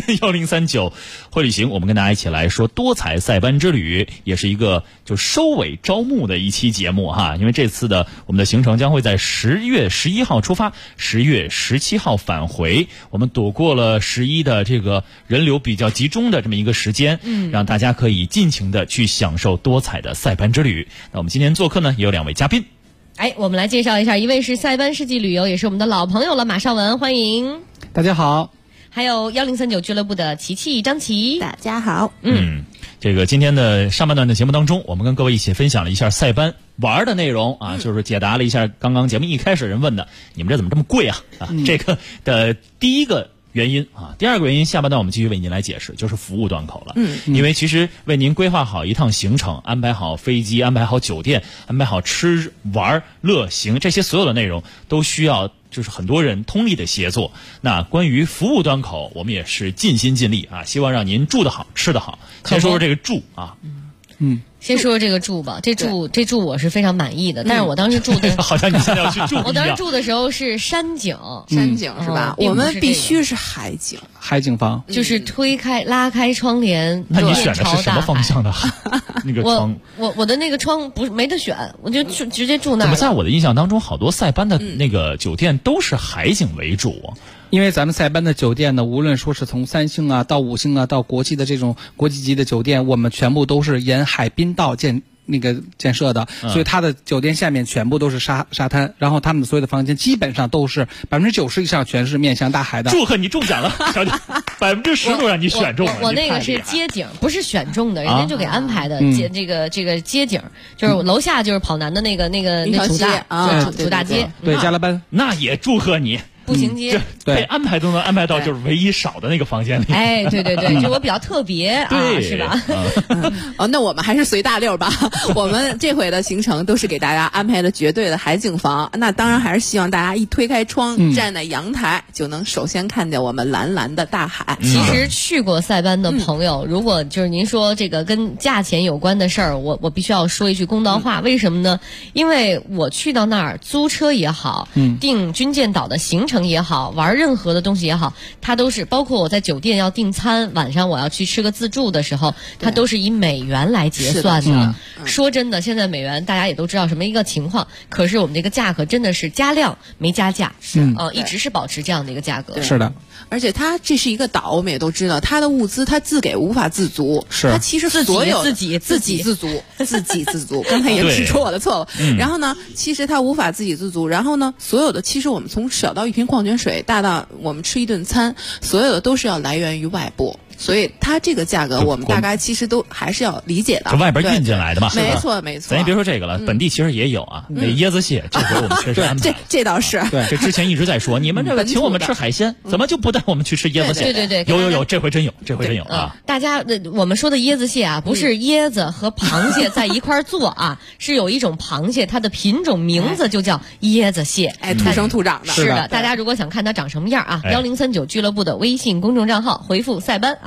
1039会旅行，我们跟大家一起来说多彩塞班之旅，也是一个就收尾招募的一期节目哈。因为这次的我们的行程将会在10月11号出发，10月17号返回。我们躲过了11的这个人流比较集中的这么一个时间，让大家可以尽情的去享受多彩的塞班之旅。那我们今天做客呢，也有2位嘉宾。 哎，我们来介绍一下，一位是塞班世纪旅游，也是我们的老朋友了，马绍文，欢迎。 大家好。 还有1039俱乐部的琪琪张琪， 大家好。 这个今天的上半段的节目当中，我们跟各位一起分享了一下塞班玩的内容啊，就是解答了一下刚刚节目一开始人问的，你们这怎么这么贵啊？这个的第一个原因啊，第二个原因，下半段我们继续为您来解释，就是服务端口了。因为其实为您规划好一趟行程，安排好飞机，安排好酒店，安排好吃玩乐行，这些所有的内容都需要就是很多人通力的协作。那关于服务端口，我们也是尽心尽力啊，希望让您住得好，吃得好。先说说这个住啊。 先说说这个住吧，这住我是非常满意的，但是我当时住的好像你现在要去住， 我当时住的时候是山景是吧？我们必须是海景， 海景房， 就是拉开窗帘。 那你选的是什么方向的那个窗？ 我的那个窗没得选，我就直接住那儿。 怎么在我的印象当中，好多塞班的那个酒店都是海景为主？ 因为咱们塞班的酒店呢，无论说是从3星啊到5星啊到国际的这种国际级的酒店，我们全部都是沿海滨道建设的，所以它的酒店下面全部都是沙滩，然后他们的所有的房间基本上都是90%以上全是面向大海的。 祝贺你中奖了，小姐，10%都让你选中了。 我那个是街景，不是选中的，人家就给安排的。这个街景，就是楼下就是跑男的那主大街， 对，加勒班， 那也祝贺你。 步行街被安排都能安排到就是唯一少的那个房间里。 哎，对，就我比较特别啊，是吧？ 那我们还是随大溜吧。我们这回的行程都是给大家安排的绝对的海景房。那当然还是希望大家一推开窗，站在阳台就能首先看见我们蓝蓝的大海。 其实去过塞班的朋友，如果就是您说这个跟价钱有关的事儿，我必须要说一句公道话。为什么呢？因为我去到那儿租车也好，订军舰岛的行程也好，玩任何的东西也好，它都是包括我在酒店要订餐，晚上我要去吃个自助的时候，它都是以美元来结算的。说真的，现在美元大家也都知道什么一个情况，可是我们这个价格真的是加量没加价，一直是保持这样的一个价格。 是的。 而且它这是一个岛，我们也都知道，它的物资它自给无法自足，它其实所有自给自足。刚才也指出我的错误。然后呢，其实它无法自给自足。然后呢，所有的其实我们从小到一瓶矿泉水，大到我们吃一顿餐，所有的都是要来源于外部。所以它这个价格，我们大概其实都还是要理解的。 这外边运进来的嘛， 没错。 咱也别说这个了，本地其实也有啊，那椰子蟹，这回我们确实安排。 这倒是。 对，这之前一直在说，你们这个请我们吃海鲜，怎么就不带我们去吃椰子蟹？ 对， 有，这回真有啊！ 大家，我们说的椰子蟹啊，不是椰子和螃蟹在一块做啊，是有一种螃蟹，它的品种名字就叫椰子蟹， 土生土长的。 是的，大家如果想看它长什么样啊，1039俱乐部的微信公众账号回复塞班啊。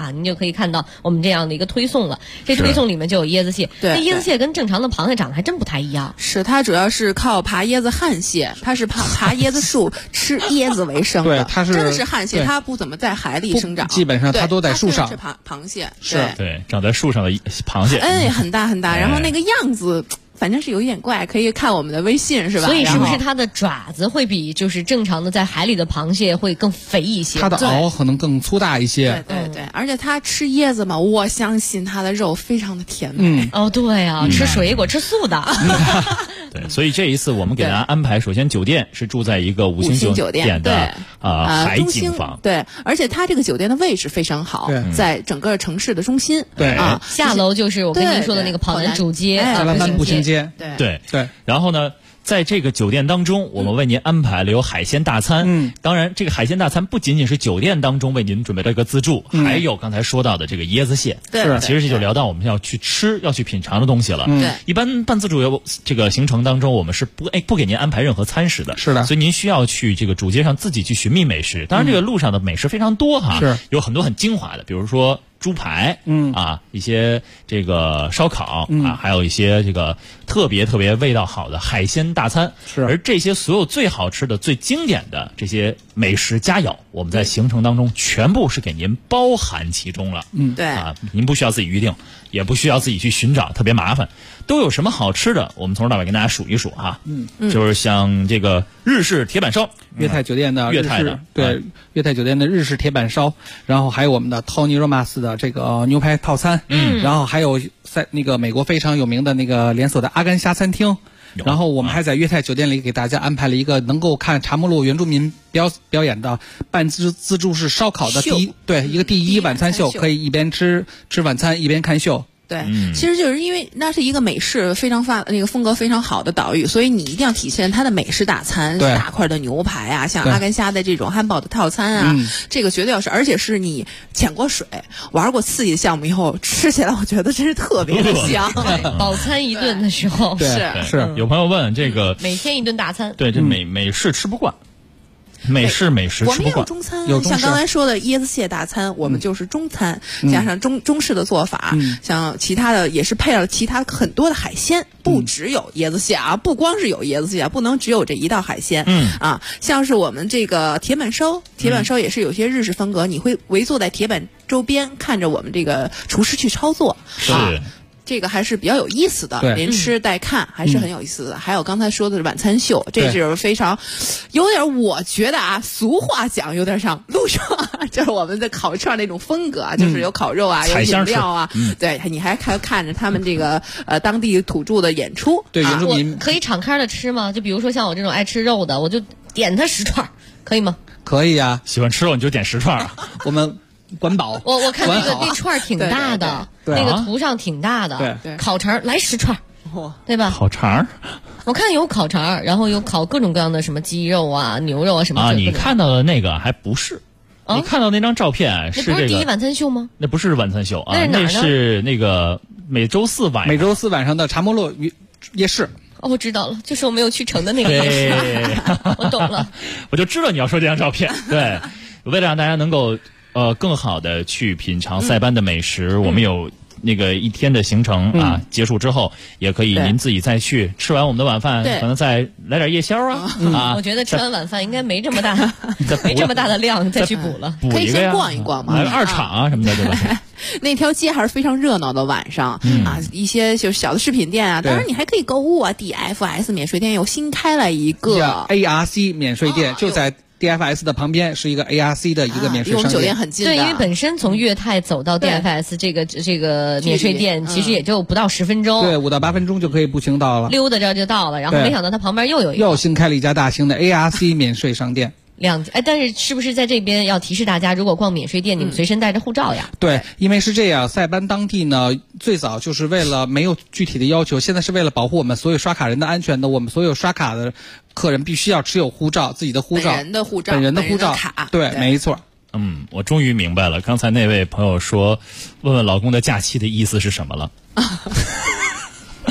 啊，您就可以看到我们这样的一个推送了。这推送里面就有椰子蟹， 对， 那椰子蟹跟正常的螃蟹长得还真不太一样。 是，它主要是靠爬椰子旱蟹，它是爬椰子树吃椰子为生的。 对，它是真的是旱蟹，它不怎么在海里生长， 基本上它都在树上。 是螃蟹， 对，长在树上的螃蟹， 哎，很大很大，然后那个样子。反正是有点怪，可以看我们的微信是吧？ 所以是不是它的爪子会比就是正常的在海里的螃蟹会更肥一些？ 它的螯可能更粗大一些。 对，而且它吃椰子嘛，我相信它的肉非常的甜美。 哦，对啊，吃水果吃素的。 对，所以这一次我们给大家安排，首先酒店是住在一个5星酒店的海景房， 对，而且它这个酒店的位置非常好，在整个城市的中心。 对啊， 下楼就是我跟您说的那个跑男主街、 加拉班步行街。 对。然后呢，在这个酒店当中，我们为您安排了有海鲜大餐。当然，这个海鲜大餐不仅仅是酒店当中为您准备了一个自助，还有刚才说到的这个椰子蟹。 对， 其实这就聊到我们要去吃、要去品尝的东西了。 对， 一般办自助这个行程当中，我们是不给您安排任何餐食的。 是的， 所以您需要去这个主街上自己去寻觅美食。当然，这个路上的美食非常多哈， 是有很多很精华的，比如说猪排，一些这个烧烤还有一些这个特别味道好的海鲜大餐。 是， 而这些所有最好吃的、最经典的这些美食佳肴，我们在行程当中全部是给您包含其中了。 对您不需要自己预定，也不需要自己去寻找，特别麻烦。都有什么好吃的？我们从头到尾跟大家数一数哈。就是像这个日式铁板烧， 粤泰酒店的粤泰的粤泰酒店的日式铁板烧，然后还有我们的 Tony Romas 的这个牛排套餐，然后还有在那个美国非常有名的那个连锁的阿甘虾餐厅。然后我们还在粤泰酒店里给大家安排了一个能够看查莫洛原住民表演的半自助式烧烤的一个第一晚餐秀，可以一边吃晚餐一边看秀。 对，其实就是因为那是一个美式非常那个风格非常好的岛屿，所以你一定要体现它的美式大餐，大块的牛排啊，像阿甘虾的这种汉堡的套餐啊，这个绝对要是，而且是你潜过水、玩过刺激的项目以后，吃起来我觉得真是特别的香。 饱餐一顿的时候， 是有朋友问这个每天一顿大餐， 对，这美式吃不惯。美食吃不惯。 我们有中餐，像刚才说的椰子蟹大餐，我们就是中餐，加上中式的做法，像其他的也是配了其他很多的海鲜，不只有椰子蟹啊，不光是有椰子蟹啊，不能只有这一道海鲜。像是我们这个铁板烧也是有些日式风格，你会围坐在铁板周边，看着我们这个厨师去操作。 是。 这个还是比较有意思的，连吃带看还是很有意思的。还有刚才说的晚餐秀，这是非常有点，我觉得啊，俗话讲有点像路上，就是我们的烤串那种风格啊，就是有烤肉啊，有饮料啊，对，你还看着他们这个当地土著的演出。 对，原住民可以敞开的吃吗？就比如说像我这种爱吃肉的，我就点它10串，可以吗？ 可以啊， 喜欢吃肉你就点10串啊。 我们管饱。 我看那串挺大的，那个图上挺大的。 对， 烤肠来10串，对吧？ 烤肠， 我看有烤肠，然后有烤各种各样的什么鸡肉啊、牛肉啊什么啊。你看到的那个还不是？你看到那张照片是这个？ 那不是第一晚餐秀吗？ 那不是晚餐秀啊， 那是那个每周四晚上的查莫洛夜市。 哦，我知道了，就是我没有去成的那个夜市。我懂了， 我就知道你要说这张照片。对，为了让大家能够更好的去品尝塞班的美食，我们有那个一天的行程啊，结束之后也可以您自己再去吃完我们的晚饭，可能再来点夜宵啊。 我觉得吃完晚饭应该没这么大的量再去补了， 可以先逛一逛嘛， 来个2场啊什么的，对吧？ 那条街还是非常热闹的，晚上啊，一些就是小的饰品店啊，当然你还可以购物啊。DFS 免税店又新开了一个 ARC 免税店，就在DFS 的旁边是一个 ARC 的一个免税商店， 离我们酒店很近的。 对，因为本身从粤泰走到 DFS 这个免税店，其实也就不到10分钟， 对，5到8分钟就可以步行到了， 溜达着就到了。然后没想到它旁边又新开了一家大型的 ARC 免税商店。 但是不是在这边要提示大家，如果逛免税店，你们随身带着护照呀？ 对，因为是这样，塞班当地呢，最早就是为了没有具体的要求，现在是为了保护我们所有刷卡人的安全的，我们所有刷卡的客人必须要持有护照，自己的护照， 本人的护照卡。对，没错。 我终于明白了，刚才那位朋友说，问问老公的假期的意思是什么了。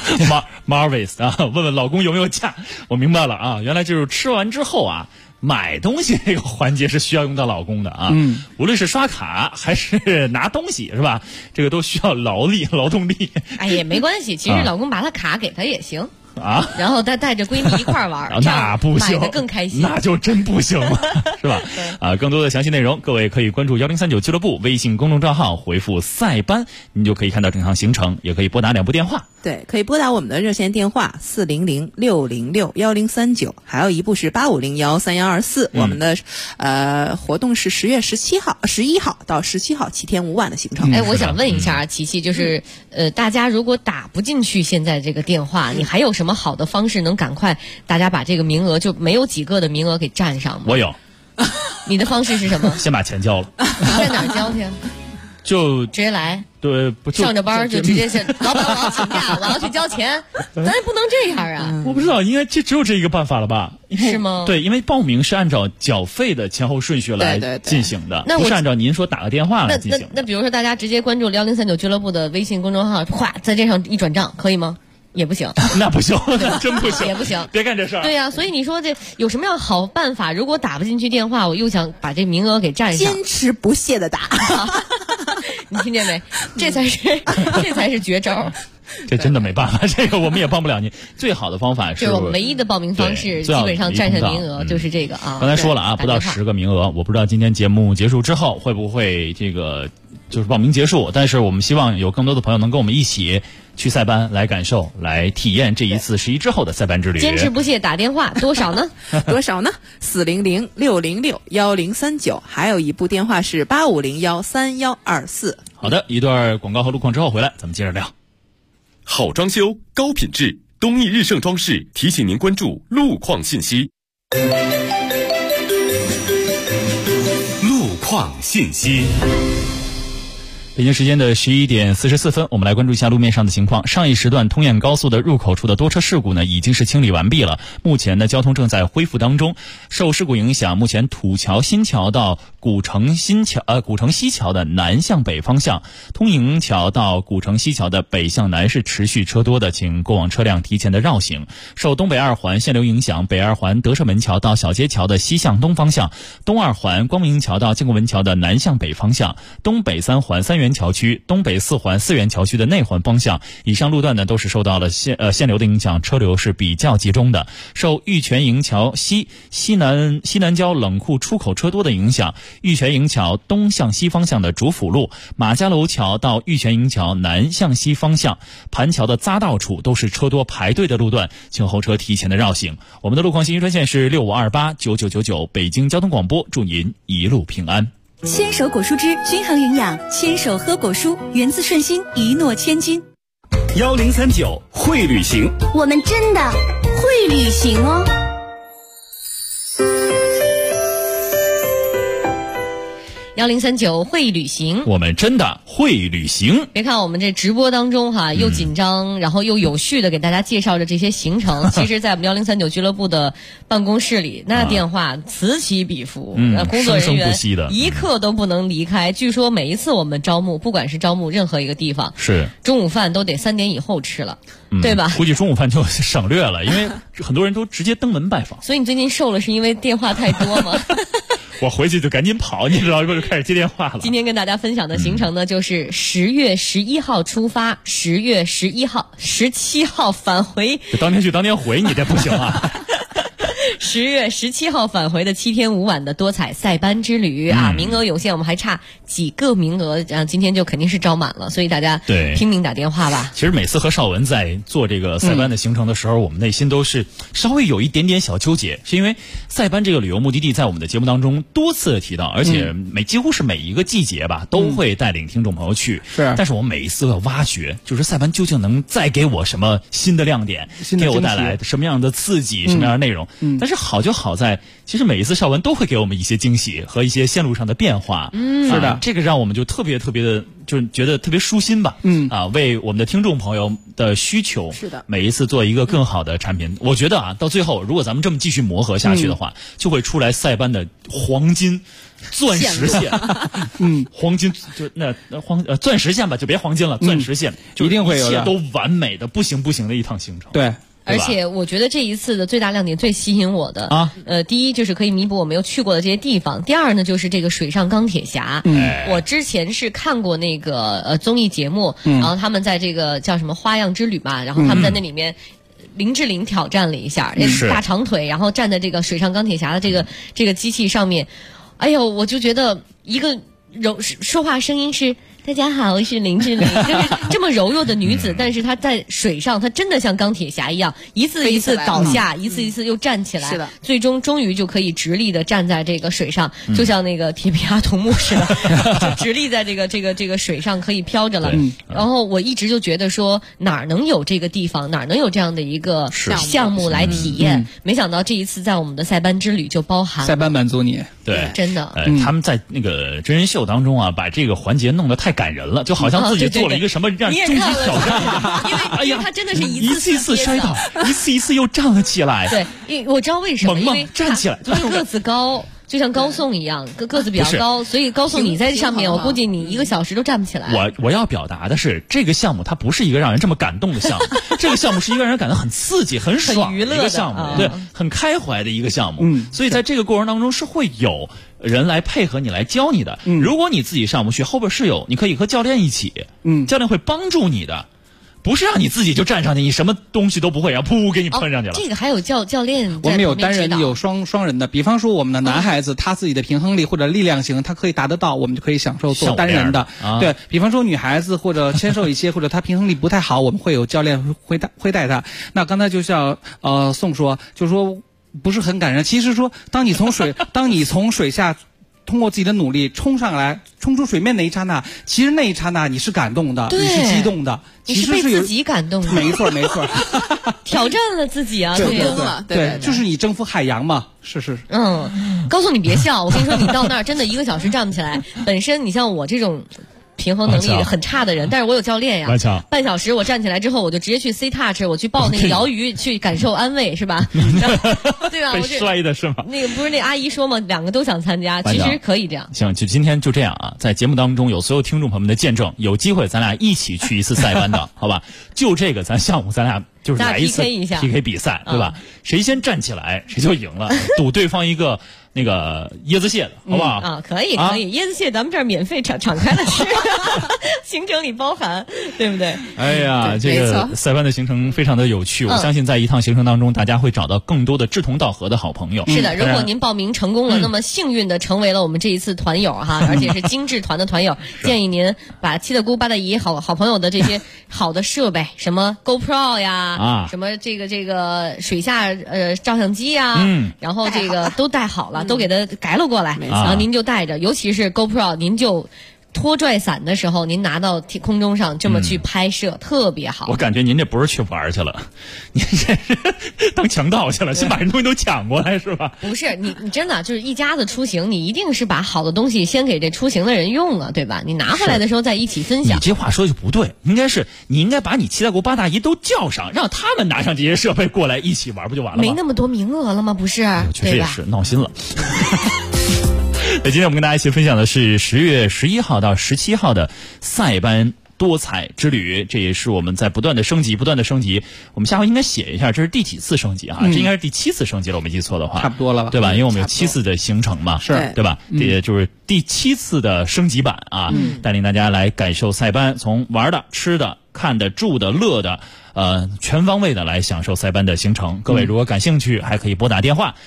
Marvis 啊，问问老公有没有假。我明白了啊，原来就是吃完之后啊，买东西这个环节是需要用到老公的啊。无论是刷卡还是拿东西是吧，这个都需要劳动力。 哎也没关系，其实老公把他卡给他也行。 啊， 然后带着闺蜜一块玩， 那不行， 买的更开心， 那就真不行了，是吧？啊，更多的详细内容，各位可以关注1039俱乐部微信公众账号，回复赛班，你就可以看到整趟行程，也可以拨打2部电话。 对，可以拨打我们的热线电话400-606-1039，还有一部是850-13124。我们的活动是10月11号到17号7天5晚的行程。 哎，我想问一下啊，琪琪，就是大家如果打不进去现在这个电话，你还有什么好的方式能赶快大家把这个名额就没有几个的名额给占上吗？ 我有。 你的方式是什么？ 先把钱交了。 在哪儿交去？ 就直接来。 对，不上着班就直接是老板，我要请假，我要去交钱，咱也不能这样啊！ 我不知道，应该只有这一个办法了吧？ 是吗？ 对，因为报名是按照缴费的前后顺序来进行的， 那不是按照您说打个电话来进行。 那比如说大家直接关注1039俱乐部的微信公众号，哗，在这上一转账，可以吗？也不行， 那不行，那真不行， 也不行， 别干这事儿。 对呀，所以你说这有什么样好办法？如果打不进去电话，我又想把这名额给占上， 坚持不懈的打。 你听见没？这才是绝招。 这真的没办法，这个我们也帮不了您。最好的方法是， 我们唯一的报名方式，基本上战胜名额就是这个啊。 刚才说了啊，不到10个名额，我不知道今天节目结束之后会不会就是报名结束，但是我们希望有更多的朋友能跟我们一起去塞班来感受、来体验这一次11之后的塞班之旅。 坚持不懈打电话，多少呢 ？400-606-1039，还有一部电话是850-13124。 好的，一段广告和路况之后回来，咱们接着聊。 好装修，高品质，东义日盛装饰提醒您关注路况信息。路况信息。 北京时间的11点44分，我们来关注一下路面上的情况。上一时段通燕高速的入口处的多车事故呢，已经是清理完毕了。目前呢，交通正在恢复当中。受事故影响，目前土桥新桥到古城西桥的南向北方向，通营桥到古城西桥的北向南是持续车多的，请过往车辆提前的绕行。受东北二环限流影响，北二环德胜门桥到小街桥的西向东方向，东二环光明桥到建国门桥的南向北方向，东北三环三元桥区、东北四环四元桥区的内环方向，以上路段呢都是受到了限流的影响，车流是比较集中的。受玉泉营桥西南郊冷库出口车多的影响，玉泉营桥东向西方向的主辅路、马家楼桥到玉泉营桥南向西方向、盘桥的匝道处都是车多排队的路段，请后车提前的绕行。我们的路况信息专线是65289999，北京交通广播，祝您一路平安。 牵手果蔬汁均衡营养，牵手喝果蔬，源自顺心，一诺千金。 1039会旅行， 我们真的会旅行哦。 1039会旅行， 我们真的会旅行。 别看我们这直播当中又紧张，然后又有序的给大家介绍着这些行程。其实，在我们1039俱乐部的办公室里，那电话此起彼伏，工作人员一刻都不能离开。据说每一次我们招募，不管是招募任何一个地方， 是中午饭都得3点以后吃了，对吧？ 估计中午饭就省略了，因为很多人都直接登门拜访。 所以你最近瘦了，是因为电话太多吗？ 我回去就赶紧跑，你知道，就开始接电话了。 今天跟大家分享的行程呢，就是10月11号出发，10月17号返回。 当天去当天回，你这不行啊 ！10月17号返回的7天5晚的多彩塞班之旅啊，名额有限，我们还差几个名额，今天就肯定是招满了，所以大家拼命打电话吧。 其实每次和邵文在做这个塞班的行程的时候，我们内心都是稍微有一点点小纠结，是因为塞班这个旅游目的地在我们的节目当中多次提到，而且几乎是每一个季节吧都会带领听众朋友去。 是， 但是我们每一次要挖掘，就是塞班究竟能再给我什么新的亮点，给我带来什么样的刺激，什么样的内容。 但是好就好在，其实每一次哨班都会给我们一些惊喜和一些线路上的变化。 是的， 这个让我们就特别的，就觉得特别舒心吧。为我们的听众朋友的需求， 是的， 每一次做一个更好的产品。我觉得到最后，如果咱们这么继续磨合下去的话，就会出来塞班的黄金、钻石线。黄金就钻石线吧，就别黄金了，钻石线一定会有的， 一切都完美的不行的一趟行程。 对。 而且我觉得这一次的最大亮点最吸引我的第一就是可以弥补我没有去过的这些地方，第二呢就是这个水上钢铁侠。我之前是看过那个综艺节目，然后他们在这个叫什么花样之旅嘛，然后他们在那里面林志玲挑战了一下，大长腿，然后站在这个水上钢铁侠的这个机器上面，哎呦，我就觉得一个说话声音是。大家好，我是林志玲，就是这么柔弱的女子，但是她在水上，她真的像钢铁侠一样，一次一次倒下，一次一次又站起来， 是的， 最终于就可以直立的站在这个水上，就像那个铁臂阿童木似的，就直立在这个水上可以飘着了。然后我一直就觉得说哪儿能有这个地方，哪儿能有这样的一个项目来体验，没想到这一次在我们的塞班之旅就包含了。 塞班满足你， 对， 真的。 他们在那个真人秀当中啊，把这个环节弄得太感人了，就好像自己做了一个什么让终极挑战一样。 因为他真的是一次一次摔倒，一次一次又站了起来。 对，因为我知道为什么，因为站起来， 就是个子高。就像高颂一样，个子比较高，所以高颂你在上面，我估计你1个小时都站不起来。 我要表达的是，这个项目它不是一个让人这么感动的项目，这个项目是一个让人感到很刺激、很爽的一个项目，对，很开怀的一个项目。所以在这个过程当中是会有人来配合你来教你的。如果你自己上不去，后边是有你可以和教练一起，教练会帮助你的。不是让你自己就站上去，你什么东西都不会，然后噗给你喷上去了。 这个还有教练， 我们有单人有双人的。比方说我们的男孩子，他自己的平衡力或者力量型，他可以达得到，我们就可以享受做单人的。对比方说女孩子或者纤瘦一些，或者她平衡力不太好，我们会有教练会带她。那刚才就像宋说，就是说不是很感人。其实说，当你从水下。通过自己的努力冲上来，冲出水面那一刹那，其实那一刹那你是感动的，你是激动的， 你是被自己感动的。 没错， 挑战了自己啊， 成功了， 对，就是你征服海洋嘛，是。 告诉你别笑，我跟你说，你到那儿真的1个小时站不起来。本身你像我这种。平衡能力很差的人，但是我有教练呀。半小时我站起来之后，我就直接去 C touch， 我去抱那个摇鱼，去感受安慰，是吧？对吧？ 被摔的是吗？ 那个不是那阿姨说吗？2个都想参加，其实可以这样。 行，就今天就这样啊，在节目当中有所有听众朋友们的见证，有机会咱俩一起去一次塞班的，好吧？就这个咱项目，咱俩就是来一次 PK 比赛，对吧？谁先站起来谁就赢了，赌对方一个。那个椰子蟹的，好不好？ 可以，椰子蟹咱们这儿免费敞开了吃，行程里包含，对不对？ 哎呀，这个塞班的行程非常的有趣，我相信在一趟行程当中，大家会找到更多的志同道合的好朋友。 是的，如果您报名成功了，那么幸运的成为了我们这一次团友哈，而且是精致团的团友，建议您把七大姑八大姨好朋友的这些好的设备，什么 GoPro 呀，什么这个水下照相机呀，然后这个都带好了。都给它改了过来，然后您就带着，尤其是 GoPro， 您就拖拽伞的时候，您拿到空中上这么去拍摄，特别好。 我感觉您这不是去玩去了，您这是当强盗去了，先把人东西都抢过来是吧？ 不是，你真的就是一家子出行，你一定是把好的东西先给这出行的人用啊，对吧？你拿回来的时候再一起分享。 你这话说的就不对，你应该把你七大姑八大姨都叫上，让他们拿上这些设备过来一起玩，不就完了吗？ 没那么多名额了吗？不是， 确实也是闹心了。今天我们跟大家一起分享的是10月11号到17号的塞班多彩之旅，这也是我们在不断的升级。我们下回应该写一下，这是第几次升级啊？这应该是第7次升级了，我没记错的话， 差不多了吧？ 对吧？因为我们有7次的行程嘛， 是对吧？也就是第7次的升级版啊，带领大家来感受塞班，从玩的、吃的、看的、住的、乐的。全方位的来享受塞班的行程。各位如果感兴趣，还可以拨打电话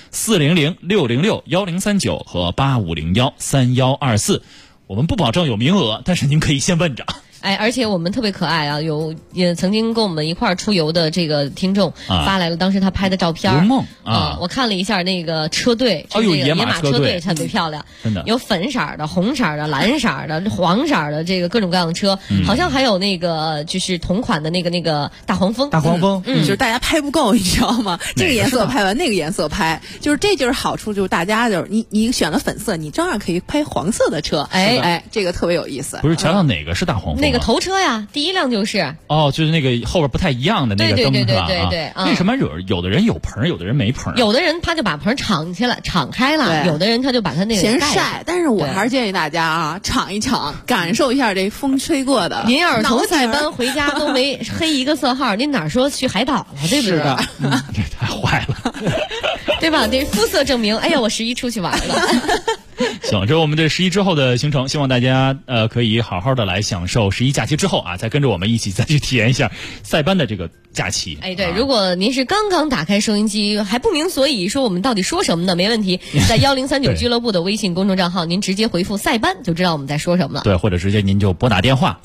400-606-1039和8501-3124。我们不保证有名额，但是您可以先问着。 哎，而且我们特别可爱啊，也曾经跟我们一块儿出游的这个听众发来了当时他拍的照片。 如梦啊， 我看了一下那个车队，野马车队特别漂亮， 真的有粉色的、红色的、蓝色的、黄色的，这个各种各样的车，好像还有那个就是同款的那个大黄蜂。 就是大家拍不够，你知道吗？这个颜色拍完那个颜色拍，这就是好处，就是大家就是你选了粉色，你照样可以拍黄色的车。哎，这个特别有意思。 不是，瞧瞧哪个是大黄蜂？ 那个头车呀，第一辆就是。 哦，就是那个后边不太一样的那个灯是吧？ 对。 为什么有的人有棚，有的人没棚？ 有的人他就把棚敞开了，有的人他就把他那个嫌晒。但是我还是建议大家啊，敞一敞，感受一下这风吹过的。 您要是从塞班回家都没黑一个色号，您哪说去海岛了？对不对？ 是的， 这太坏了， 对吧？这肤色证明，哎呀，我11出去玩了。 行，这是我们这11之后的行程，希望大家可以好好的来享受11假期之后啊，再跟着我们一起再去体验一下塞班的这个假期。 哎，对，如果您是刚刚打开收音机还不明所以，说我们到底说什么呢？没问题，在1039俱乐部的微信公众账号，您直接回复塞班就知道我们在说什么了。 对，或者直接您就拨打电话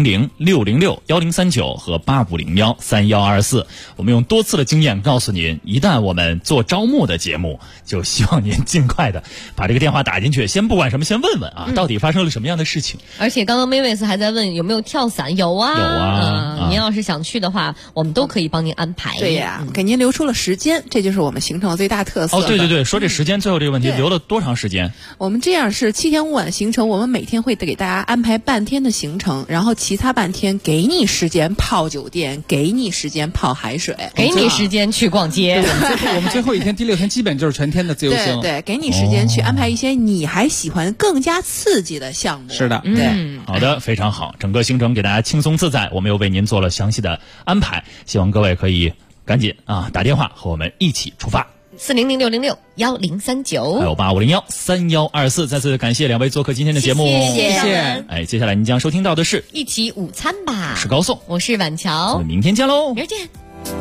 400-606-1039和8501-3124。我们用多次的经验告诉您，一旦我们做招募的节目，就希望您尽快的把这个电话打进去，先不管什么，先问问啊，到底发生了什么样的事情。 而且刚刚 Mavis 还在问有没有跳伞，有啊。您要是想去的话，我们都可以帮您安排。 对呀，给您留出了时间，这就是我们行程的最大特色。 哦，对，说这时间，最后这个问题留了多长时间？ 我们这样是7天5晚行程，我们每天会给大家安排半天的行程，然后其他半天给你时间泡酒店，给你时间泡海水， 给你时间去逛街。 我们最后一天第6天基本就是全天的自由行。 对，给你时间去安排一些你还喜欢更加刺激的项目。 是的， 对， 好的，非常好，整个行程给大家轻松自在，我们又为您做了详细的安排，希望各位可以赶紧打电话和我们一起出发。 400-606-1039， 还有8501-3124。再次感谢两位做客今天的节目， 谢谢。 哎，接下来您将收听到的是一起午餐吧。 我是高颂， 我是晚乔， 我们明天见喽， 明儿见。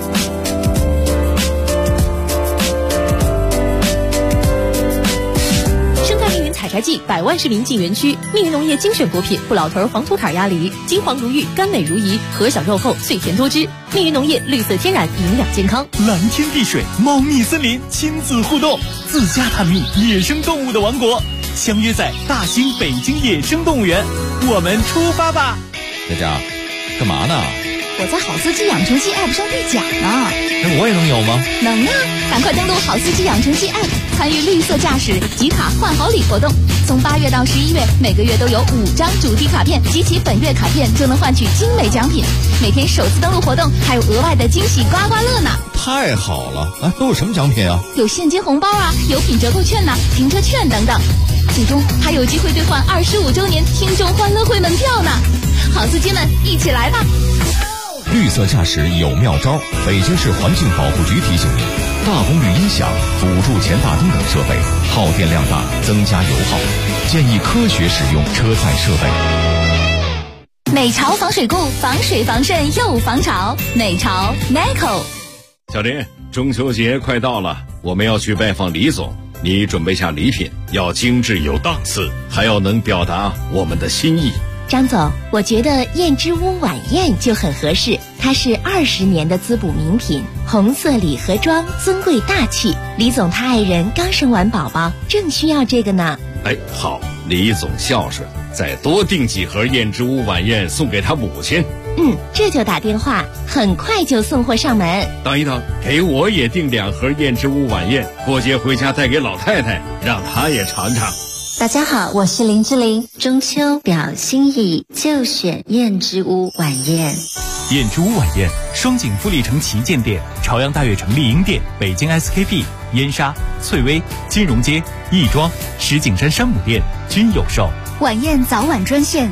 采摘季，100万市民进园区，密云农业精选果品，不老屯黄土坎鸭梨，金黄如玉，甘美如饴，核小肉厚，脆甜多汁。密云农业绿色天然，营养健康。 蓝天碧水，猫蜜森林，亲子互动，自家探秘野生动物的王国，相约在大兴北京野生动物园，我们出发吧！ 佳佳，干嘛呢？ 我在好司机养成系 App 上兑奖呢。 那我也能有吗？ 能啊！赶快登录好司机养成系 App， 参与绿色驾驶集卡换好礼活动。从8月到11月，每个月都有5张主题卡片，集齐本月卡片就能换取精美奖品。每天首次登录活动还有额外的惊喜刮刮乐呢！ 太好了！啊，都有什么奖品啊？ 有现金红包啊，有品折扣券呐，停车券等等。最终还有机会兑换25周年听众欢乐会门票呢！好司机们，一起来吧！ 绿色驾驶有妙招，北京市环境保护局提醒您：大功率音响、辅助前大灯等设备耗电量大，增加油耗，建议科学使用车载设备。 美潮防水固，防水防渗又防潮。美潮 NICO。 小林，中秋节快到了，我们要去拜访李总，你准备下礼品，要精致有档次，还要能表达我们的心意。 张总，我觉得燕之屋晚宴就很合适，它是20年的滋补名品，红色礼盒装，尊贵大气。李总他爱人刚生完宝宝，正需要这个呢。 哎，好，李总孝顺，再多订几盒燕之屋晚宴送给他母亲。 这就打电话，很快就送货上门。 等一等，给我也订2盒燕之屋晚宴，过节回家带给老太太，让她也尝尝。 大家好，我是林志玲。中秋表心意，就选燕之屋晚宴。 燕之屋晚宴，双井富力城旗舰店、朝阳大悦城丽婴店、北京 SKP、燕莎、翠微、金融街、亦庄、石景山山姆店均有售。 晚宴早晚专线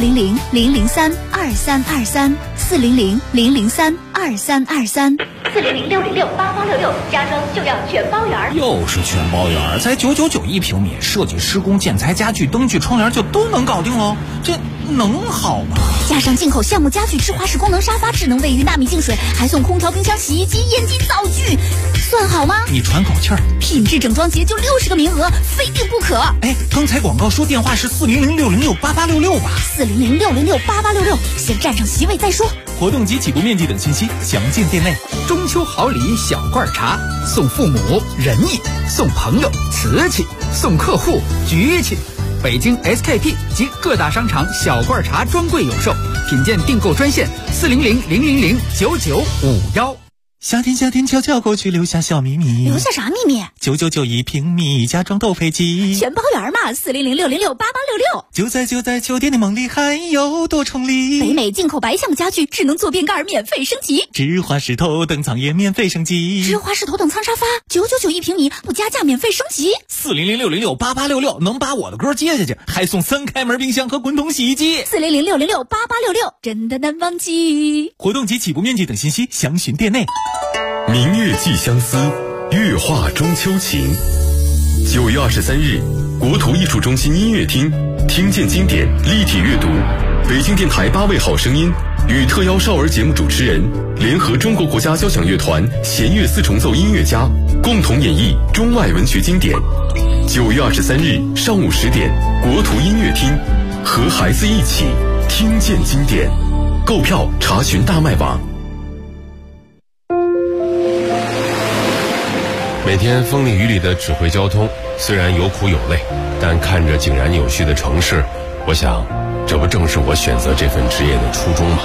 400-003-2323 400-003-2323 400-606-8866，家装就要全包圆。 又是全包圆，才999一平米，设计施工建材家具灯具窗帘就都能搞定喽，这能好吗？ 加上进口橡木家具、智华式功能沙发、智能卫浴、纳米净水，还送空调、冰箱、洗衣机、烟机、灶具，算好吗？ 你喘口气儿。 品质整装节就60个名额，非订不可。 哎，刚才广告说电话是400 400-606-8866吧。 400-606-8866，先占上席位再说。 活动及起步面积等信息详见店内。 中秋好礼小罐茶，送父母仁义，送朋友瓷器，送客户局气。北京 SKP 及各大商场小罐茶专柜有售，品鉴订购专线400-000-9951。 夏天悄悄过去，留下小秘密。 留下啥秘密 ？9991平米家装斗飞机， 全包圆嘛！400-606-8866。 就在秋天的梦里，还有多重礼。 北美进口白橡家具，智能坐便盖免费升级。 芝华士头等舱也免费升级。 芝华士头等舱沙发999平米，不加价免费升级。 400-606-8866能把我的歌接下去，还送3开门冰箱和滚筒洗衣机。 400-606-8866真的难忘记。 活动及起步面积等信息详询店内。 明月寄相思，月画中秋情。9月23日，国土艺术中心音乐厅，听见经典立体阅读，北京电台8位好声音与特邀少儿节目主持人联合中国国家交响乐团弦乐4重奏音乐家共同演绎中外文学经典。9月23日上午10点，国土音乐厅，和孩子一起听见经典。购票查询大麦网。 每天风里雨里的指挥交通，虽然有苦有累，但看着井然有序的城市，我想，这不正是我选择这份职业的初衷吗？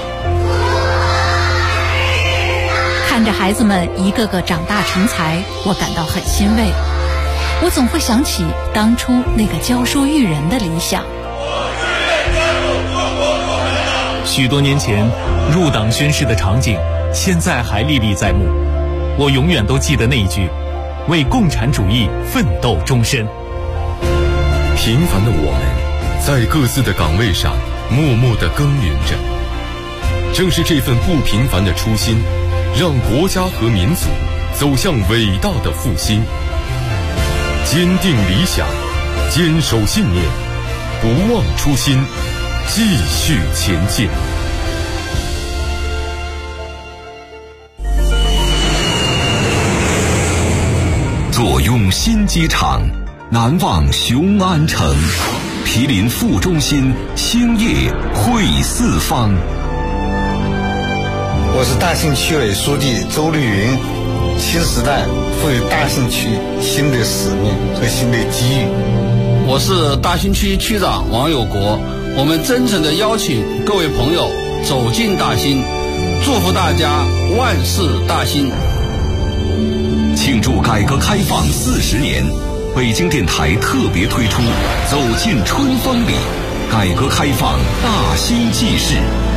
看着孩子们一个个长大成才，我感到很欣慰。我总会想起当初那个教书育人的理想。 许多年前入党宣誓的场景，现在还历历在目。我永远都记得那一句：为共产主义奋斗终身。 平凡的我们，在各自的岗位上默默地耕耘着。正是这份不平凡的初心，让国家和民族走向伟大的复兴。坚定理想，坚守信念，不忘初心，继续前进。 坐拥新机场，难忘雄安城，毗邻副中心，兴业汇四方。 我是大兴区委书记周绿云，新时代赋予大兴区新的使命和新的机遇。 我是大兴区区长王有国，我们真诚地邀请各位朋友走进大兴，祝福大家万事大兴。 庆祝改革开放40年，北京电台特别推出《走进春风里》，改革开放大兴纪事。